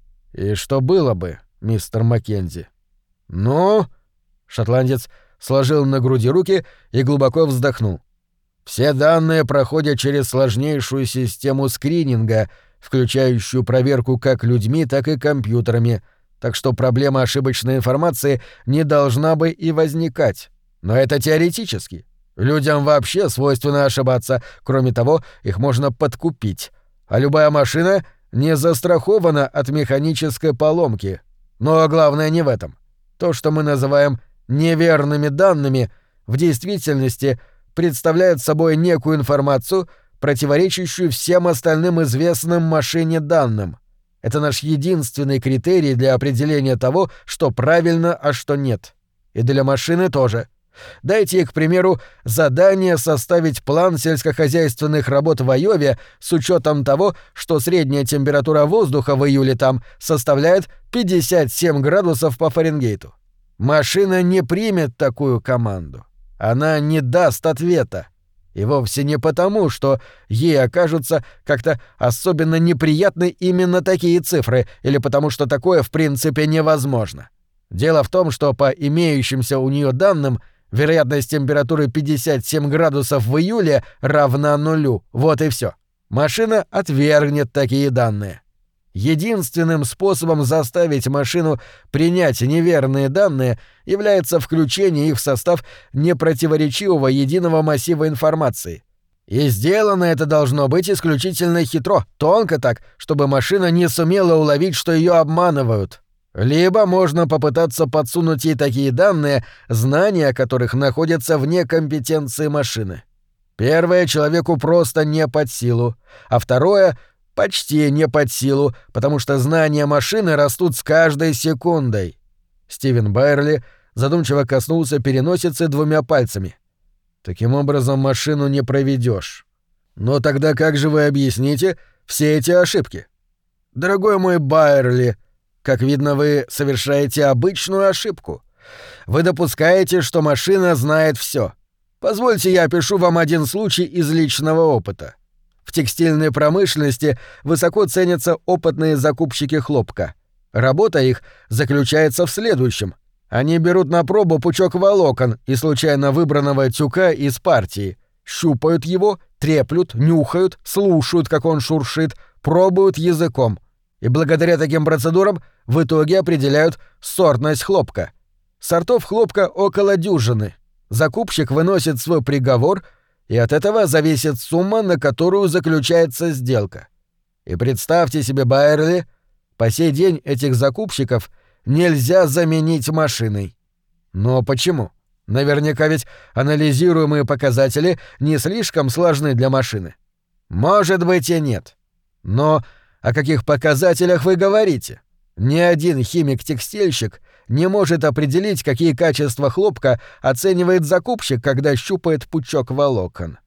«И что было бы, мистер Маккензи?» «Ну...» — шотландец сложил на груди руки и глубоко вздохнул. «Все данные проходят через сложнейшую систему скрининга, включающую проверку как людьми, так и компьютерами, так что проблема ошибочной информации не должна бы и возникать. Но это теоретически. Людям вообще свойственно ошибаться, кроме того, их можно подкупить. А любая машина не застрахована от механической поломки. Но главное не в этом. То, что мы называем неверными данными, в действительности представляют собой некую информацию, противоречащую всем остальным известным машине данным. Это наш единственный критерий для определения того, что правильно, а что нет. И для машины тоже. Дайте ей, к примеру, задание составить план сельскохозяйственных работ в Айове с учетом того, что средняя температура воздуха в июле там составляет 57 градусов по Фаренгейту. Машина не примет такую команду. Она не даст ответа. И вовсе не потому, что ей окажутся как-то особенно неприятны именно такие цифры, или потому что такое в принципе невозможно. Дело в том, что по имеющимся у нее данным вероятность температуры 57 градусов в июле равна нулю. Вот и все. Машина отвергнет такие данные. Единственным способом заставить машину принять неверные данные является включение их в состав непротиворечивого единого массива информации. И сделано это должно быть исключительно хитро, тонко так, чтобы машина не сумела уловить, что ее обманывают. Либо можно попытаться подсунуть ей такие данные, знания которых находятся вне компетенции машины. Первое человеку просто не под силу, а второе — почти не под силу, потому что знания машины растут с каждой секундой. Стивен Байерли задумчиво коснулся переносицы двумя пальцами. Таким образом, машину не проведешь. Но тогда как же вы объясните все эти ошибки? Дорогой мой Байерли, как видно, вы совершаете обычную ошибку. Вы допускаете, что машина знает все. Позвольте я опишу вам один случай из личного опыта. В текстильной промышленности высоко ценятся опытные закупщики хлопка. Работа их заключается в следующем. Они берут на пробу пучок волокон из случайно выбранного тюка из партии, щупают его, треплют, нюхают, слушают, как он шуршит, пробуют языком. И благодаря таким процедурам в итоге определяют сортность хлопка. Сортов хлопка около дюжины. Закупщик выносит свой приговор, и от этого зависит сумма, на которую заключается сделка. И представьте себе, Байерли, по сей день этих закупщиков нельзя заменить машиной. Но почему? Наверняка ведь анализируемые показатели не слишком сложны для машины. Может быть и нет. Но о каких показателях вы говорите? Ни один химик-текстильщик не может определить, какие качества хлопка оценивает закупщик, когда щупает пучок волокон.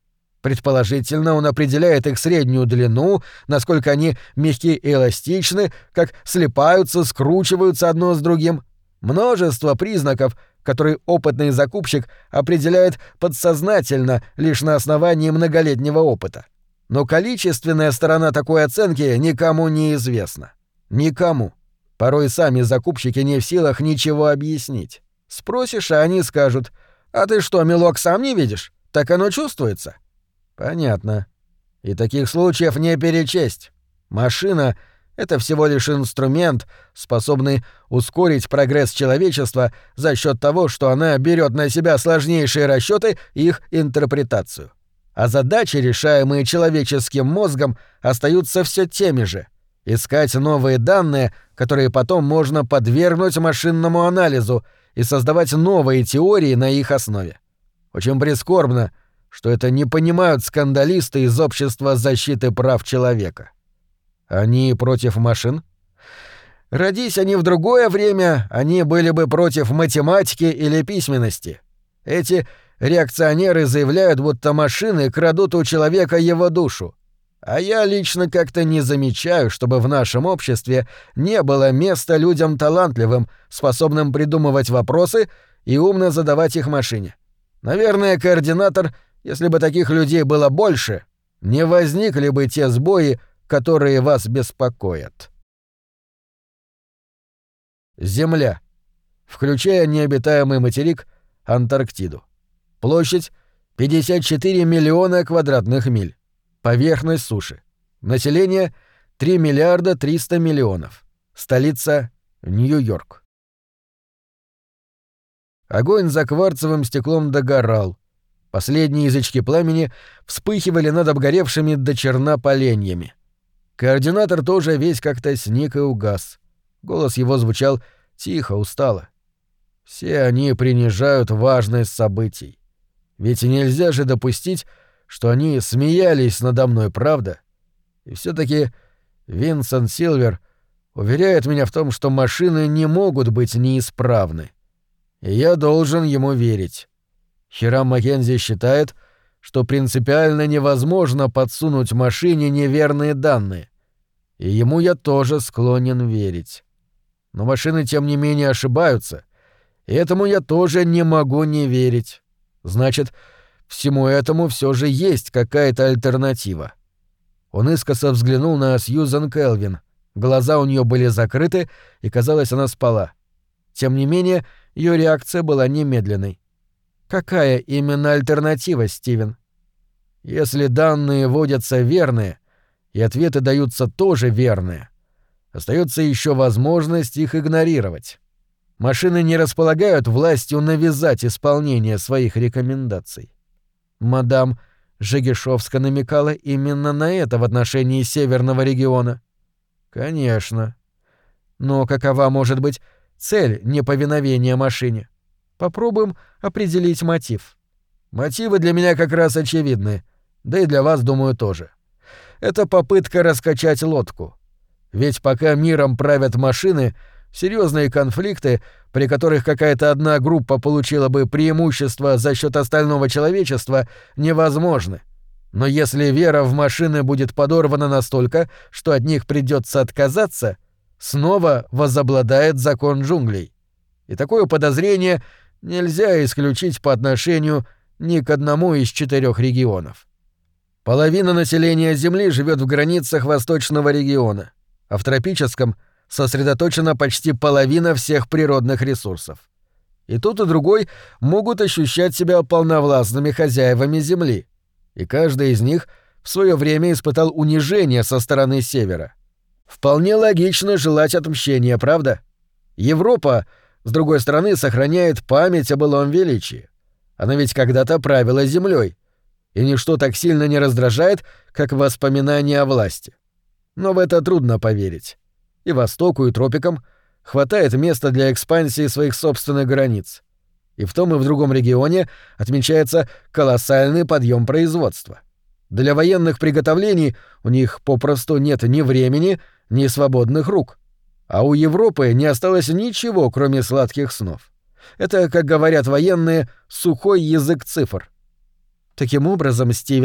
Предположительно, он определяет их среднюю длину, насколько они мягки и эластичны, как слипаются, скручиваются одно с другим. Множество признаков, которые опытный закупщик определяет подсознательно лишь на основании многолетнего опыта. Но количественная сторона такой оценки никому не известна. Никому. Порой сами закупщики не в силах ничего объяснить. Спросишь, а они скажут: «А ты что, милок, сам не видишь? Так оно чувствуется». Понятно. И таких случаев не перечесть. Машина — это всего лишь инструмент, способный ускорить прогресс человечества за счет того, что она берет на себя сложнейшие расчеты и их интерпретацию. А задачи, решаемые человеческим мозгом, остаются все теми же — искать новые данные, которые потом можно подвергнуть машинному анализу и создавать новые теории на их основе. Очень прискорбно, что это не понимают скандалисты из общества защиты прав человека. Они против машин? Родись они в другое время, они были бы против математики или письменности. Эти реакционеры заявляют, будто машины крадут у человека его душу. А я лично как-то не замечаю, чтобы в нашем обществе не было места людям талантливым, способным придумывать вопросы и умно задавать их машине. Наверное, координатор, если бы таких людей было больше, не возникли бы те сбои, которые вас беспокоят. Земля, включая необитаемый материк Антарктиду. Площадь — 54 миллиона квадратных миль. Поверхность суши. Население — 3 миллиарда 300 миллионов. Столица — Нью-Йорк. Огонь за кварцевым стеклом догорал. Последние язычки пламени вспыхивали над обгоревшими до черна поленьями. Координатор тоже весь как-то сник и угас. Голос его звучал тихо, устало. Все они принижают важность событий. Ведь нельзя же допустить, что они смеялись надо мной, правда? И все-таки Винсент Силвер уверяет меня в том, что машины не могут быть неисправны. И я должен ему верить. Хирам Маккензи считает, что принципиально невозможно подсунуть машине неверные данные. И ему я тоже склонен верить. Но машины, тем не менее, ошибаются, и этому я тоже не могу не верить. Значит, всему этому все же есть какая-то альтернатива. Он искоса взглянул на Сьюзан Келвин. Глаза у нее были закрыты, и, казалось, она спала. Тем не менее, ее реакция была немедленной. «Какая именно альтернатива, Стивен?» «Если данные вводятся верные, и ответы даются тоже верные, остается еще возможность их игнорировать. Машины не располагают властью навязать исполнение своих рекомендаций. Мадам Жегешовска намекала именно на это в отношении северного региона. Конечно. Но какова может быть цель неповиновения машине? Попробуем определить мотив. Мотивы для меня как раз очевидны, да и для вас, думаю, тоже. Это попытка раскачать лодку. Ведь пока миром правят машины, серьезные конфликты, при которых какая-то одна группа получила бы преимущество за счет остального человечества, невозможны. Но если вера в машины будет подорвана настолько, что от них придется отказаться, снова возобладает закон джунглей. И такое подозрение нельзя исключить по отношению ни к одному из 4 регионов. Половина населения Земли живет в границах восточного региона, а в тропическом сосредоточена почти половина всех природных ресурсов. И тот, и другой могут ощущать себя полновластными хозяевами Земли, и каждый из них в свое время испытал унижение со стороны Севера. Вполне логично желать отмщения, правда? Европа, с другой стороны, сохраняет память о былом величии. Она ведь когда-то правила Землей, и ничто так сильно не раздражает, как воспоминания о власти. Но в это трудно поверить. И Востоку, и тропикам хватает места для экспансии своих собственных границ. И в том и в другом регионе отмечается колоссальный подъем производства. Для военных приготовлений у них попросту нет ни времени, ни свободных рук. А у Европы не осталось ничего, кроме сладких снов. Это, как говорят военные, сухой язык цифр. Таким образом, Стивен,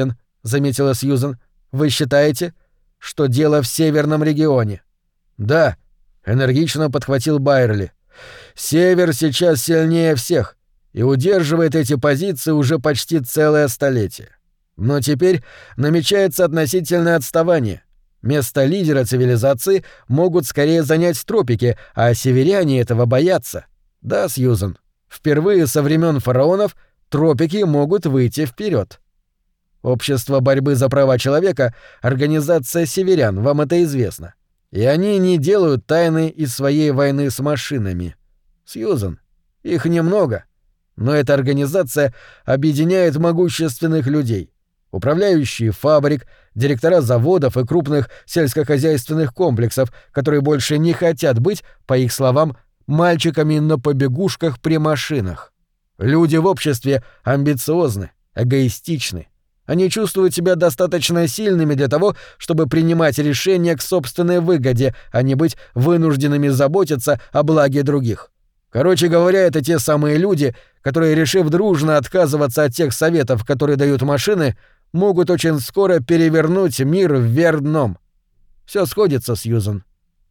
— заметила Сьюзен. «Вы считаете, что дело в северном регионе?» «Да», — энергично подхватил Байерли. «Север сейчас сильнее всех и удерживает эти позиции уже почти целое столетие. Но теперь намечается относительное отставание. Место лидера цивилизации могут скорее занять тропики, а северяне этого боятся. Да, Сьюзен, впервые со времен фараонов тропики могут выйти вперед. Общество борьбы за права человека — организация северян, вам это известно. И они не делают тайны из своей войны с машинами. Сьюзен, их немного, но эта организация объединяет могущественных людей. Управляющие фабрик, директора заводов и крупных сельскохозяйственных комплексов, которые больше не хотят быть, по их словам, мальчиками на побегушках при машинах. Люди в обществе амбициозны, эгоистичны. Они чувствуют себя достаточно сильными для того, чтобы принимать решения к собственной выгоде, а не быть вынужденными заботиться о благе других. Короче говоря, это те самые люди, которые, решив дружно отказываться от тех советов, которые дают машины, могут очень скоро перевернуть мир вверх дном. Всё сходится, Сьюзен.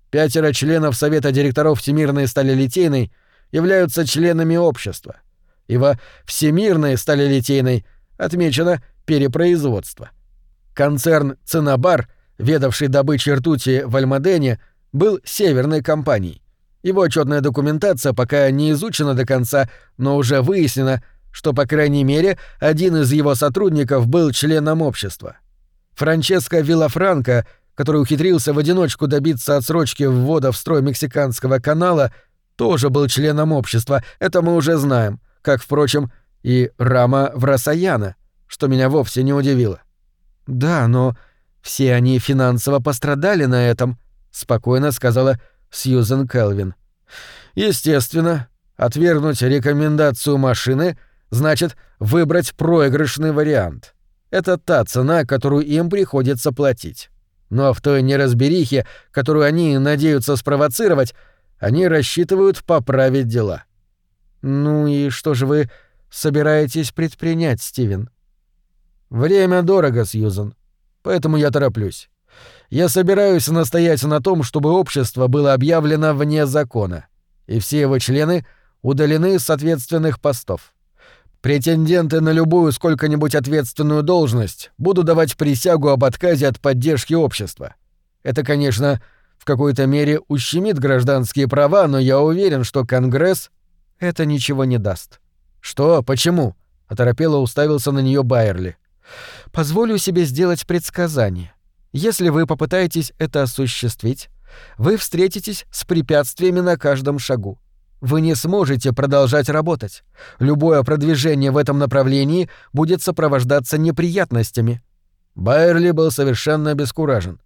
5 членов Совета директоров Всемирной сталелитейной являются членами общества. И во Всемирной сталелитейной отмечено перепроизводство. Концерн «Цинабар», ведавший добычей ртути в Альмадене, был северной компанией. Его отчетная документация пока не изучена до конца, но уже выяснено, что, по крайней мере, один из его сотрудников был членом общества. Франческо Виллафранко, который ухитрился в одиночку добиться отсрочки ввода в строй Мексиканского канала, тоже был членом общества, это мы уже знаем, как, впрочем, и Рама Врасаяна, что меня вовсе не удивило. «Да, но все они финансово пострадали на этом», — спокойно сказала Сьюзен Келвин. «Естественно, отвергнуть рекомендацию машины значит выбрать проигрышный вариант. Это та цена, которую им приходится платить. Но в той неразберихе, которую они надеются спровоцировать, они рассчитывают поправить дела». «Ну и что же вы собираетесь предпринять, Стивен?» «Время дорого, Сьюзен, поэтому я тороплюсь. Я собираюсь настоять на том, чтобы общество было объявлено вне закона, и все его члены удалены с ответственных постов. Претенденты на любую сколько-нибудь ответственную должность будут давать присягу об отказе от поддержки общества. Это, конечно, в какой-то мере ущемит гражданские права, но я уверен, что Конгресс это ничего не даст». «Что? Почему?» — оторопело уставился на неё Байерли. «Позволю себе сделать предсказание. Если вы попытаетесь это осуществить, вы встретитесь с препятствиями на каждом шагу. Вы не сможете продолжать работать. Любое продвижение в этом направлении будет сопровождаться неприятностями». Байерли был совершенно обескуражен.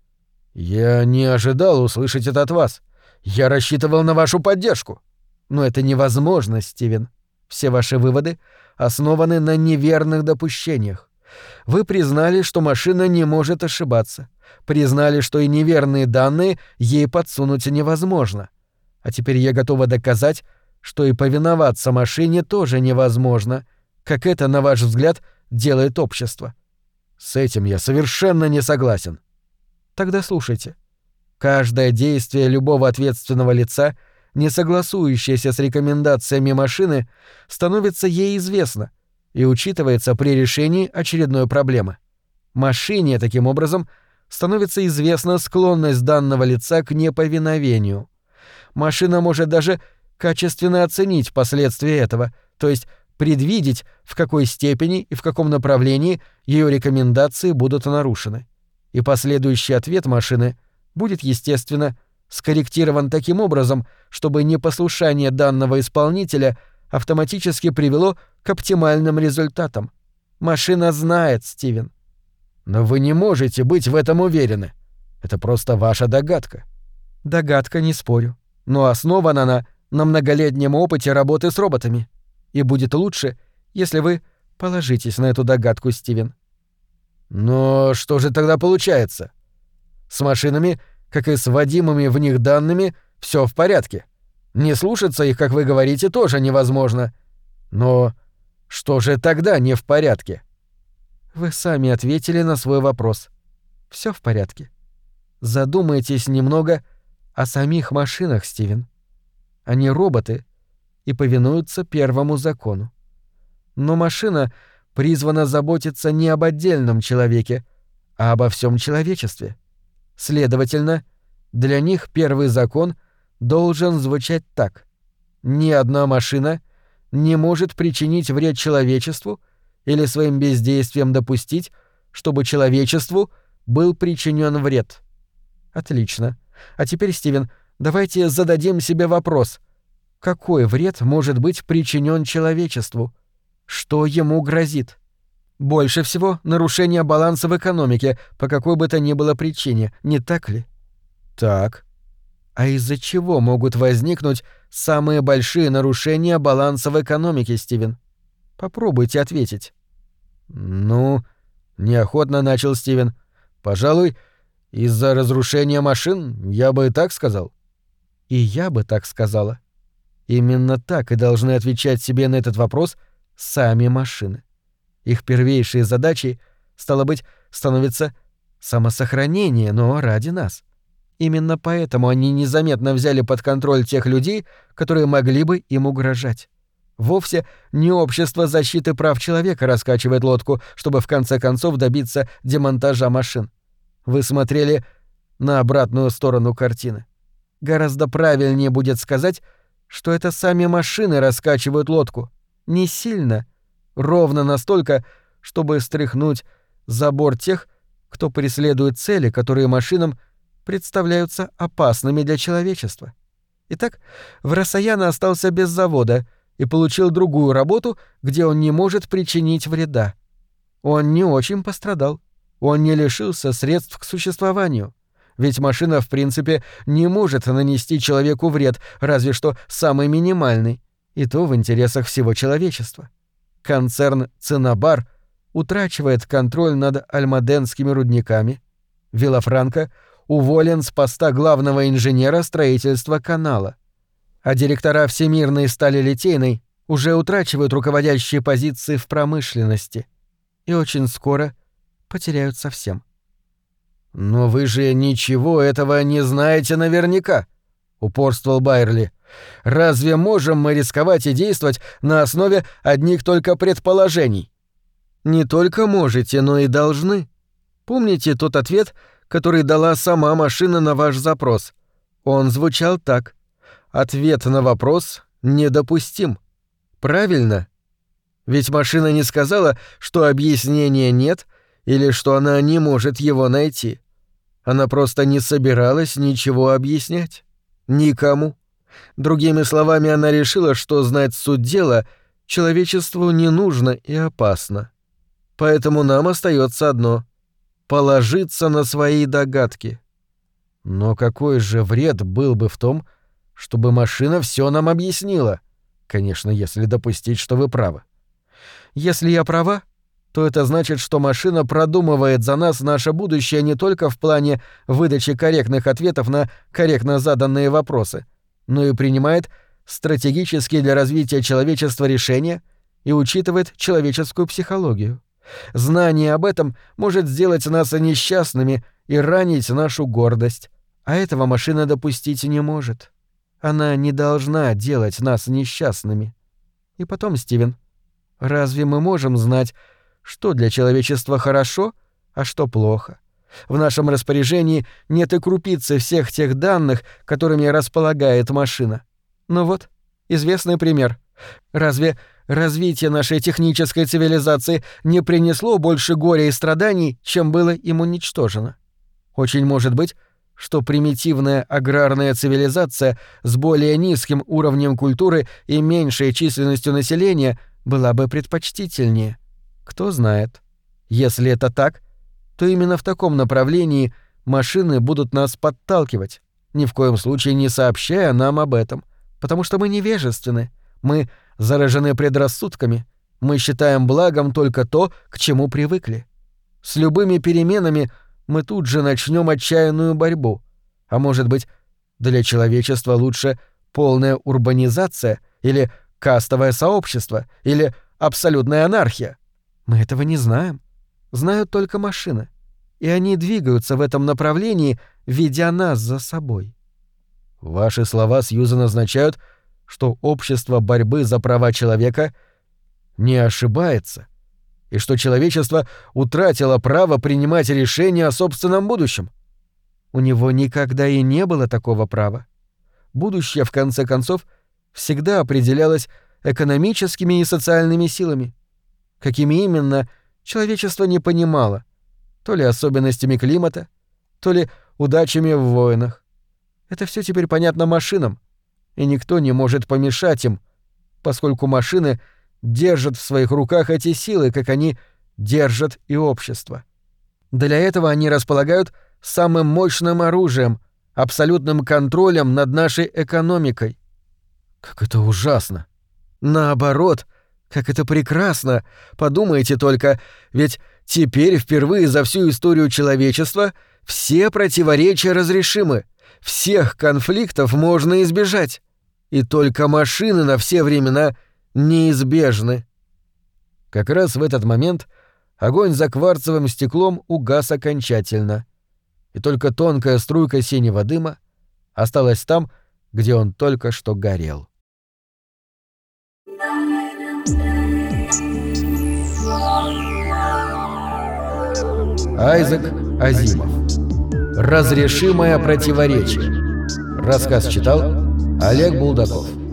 «Я не ожидал услышать это от вас. Я рассчитывал на вашу поддержку». «Но это невозможно, Стивен. Все ваши выводы основаны на неверных допущениях. Вы признали, что машина не может ошибаться. Признали, что и неверные данные ей подсунуть невозможно. А теперь я готова доказать, что и повиноваться машине тоже невозможно, как это, на ваш взгляд, делает общество». «С этим я совершенно не согласен». «Тогда слушайте. Каждое действие любого ответственного лица, не согласующееся с рекомендациями машины, становится ей известно и учитывается при решении очередной проблемы. Машине, таким образом, становится известна склонность данного лица к неповиновению. Машина может даже качественно оценить последствия этого, то есть предвидеть, в какой степени и в каком направлении ее рекомендации будут нарушены. И последующий ответ машины будет, естественно, скорректирован таким образом, чтобы непослушание данного исполнителя автоматически привело к оптимальным результатам. Машина знает, Стивен». «Но вы не можете быть в этом уверены. Это просто ваша догадка». «Догадка, не спорю. Но основана она на многолетнем опыте работы с роботами. И будет лучше, если вы положитесь на эту догадку, Стивен». «Но что же тогда получается? С машинами, как и с вводимыми в них данными, всё в порядке. Не слушаться их, как вы говорите, тоже невозможно. Но что же тогда не в порядке?» Вы сами ответили на свой вопрос. Все в порядке. Задумайтесь немного о самих машинах, Стивен. Они роботы и повинуются первому закону. Но машина призвана заботиться не об отдельном человеке, а обо всем человечестве. Следовательно, для них первый закон должен звучать так: ни одна машина не может причинить вред человечеству или своим бездействием допустить, чтобы человечеству был причинен вред. Отлично. А теперь, Стивен, давайте зададим себе вопрос: какой вред может быть причинен человечеству? Что ему грозит? Больше всего нарушение баланса в экономике, по какой бы то ни было причине, не так ли? Так. А из-за чего могут возникнуть самые большие нарушения баланса в экономике, Стивен? Попробуйте ответить. Неохотно начал Стивен. Пожалуй, из-за разрушения машин, я бы и так сказал. И я бы так сказала. Именно так и должны отвечать себе на этот вопрос сами машины. Их первейшей задачей, стало быть, становится самосохранение, но ради нас. Именно поэтому они незаметно взяли под контроль тех людей, которые могли бы им угрожать. Вовсе не общество защиты прав человека раскачивает лодку, чтобы в конце концов добиться демонтажа машин. Вы смотрели на обратную сторону картины. Гораздо правильнее будет сказать, что это сами машины раскачивают лодку. Не сильно, ровно настолько, чтобы стряхнуть за борт тех, кто преследует цели, которые машинам представляются опасными для человечества. Итак, Врасаяна остался без завода и получил другую работу, где он не может причинить вреда. Он не очень пострадал. Он не лишился средств к существованию. Ведь машина, в принципе, не может нанести человеку вред, разве что самый минимальный, и то в интересах всего человечества. Концерн «Цинабар» утрачивает контроль над альмаденскими рудниками. Виллафранко уволен с поста главного инженера строительства канала. А директора Всемирной сталелитейной уже утрачивают руководящие позиции в промышленности. И очень скоро потеряют совсем. «Но вы же ничего этого не знаете наверняка», — упорствовал Байерли. «Разве можем мы рисковать и действовать на основе одних только предположений?» «Не только можете, но и должны. Помните тот ответ, который дала сама машина на ваш запрос? Он звучал так: ответ на вопрос недопустим. Правильно? Ведь машина не сказала, что объяснения нет или что она не может его найти. Она просто не собиралась ничего объяснять. Никому. Другими словами, она решила, что знать суть дела человечеству не нужно и опасно. Поэтому нам остается одно — положиться на свои догадки. Но какой же вред был бы в том, чтобы машина все нам объяснила? Конечно, если допустить, что вы правы. Если я права, то это значит, что машина продумывает за нас наше будущее не только в плане выдачи корректных ответов на корректно заданные вопросы, но и принимает стратегические для развития человечества решения и учитывает человеческую психологию. Знание об этом может сделать нас несчастными и ранить нашу гордость, а этого машина допустить не может. Она не должна делать нас несчастными. И потом, Стивен, разве мы можем знать, что для человечества хорошо, а что плохо? В нашем распоряжении нет и крупицы всех тех данных, которыми располагает машина. Ну вот, известный пример. Разве развитие нашей технической цивилизации не принесло больше горя и страданий, чем было им уничтожено? Очень может быть, что примитивная аграрная цивилизация с более низким уровнем культуры и меньшей численностью населения была бы предпочтительнее. Кто знает. Если это так, то именно в таком направлении машины будут нас подталкивать, ни в коем случае не сообщая нам об этом, потому что мы невежественны, мы заражены предрассудками, мы считаем благом только то, к чему привыкли. С любыми переменами мы тут же начнем отчаянную борьбу. А может быть, для человечества лучше полная урбанизация или кастовое сообщество или абсолютная анархия? Мы этого не знаем. знают только машины, и они двигаются в этом направлении, ведя нас за собой. Ваши слова, Сьюзен, означают, что общество борьбы за права человека не ошибается, и что человечество утратило право принимать решения о собственном будущем. У него никогда и не было такого права. Будущее, в конце концов, всегда определялось экономическими и социальными силами. Какими именно, человечество не понимало, то ли особенностями климата, то ли удачами в войнах. Это все теперь понятно машинам, и никто не может помешать им, поскольку машины держат в своих руках эти силы, как они держат и общество. Для этого они располагают самым мощным оружием, абсолютным контролем над нашей экономикой. Как это ужасно! Наоборот, как это прекрасно! Подумайте только, ведь теперь впервые за всю историю человечества все противоречия разрешимы, всех конфликтов можно избежать, и только машины на все времена неизбежны. Как раз в этот момент огонь за кварцевым стеклом угас окончательно, и только тонкая струйка синего дыма осталась там, где он только что горел. Айзек Азимов. «Разрешимое противоречие». Рассказ читал Олег Булдаков.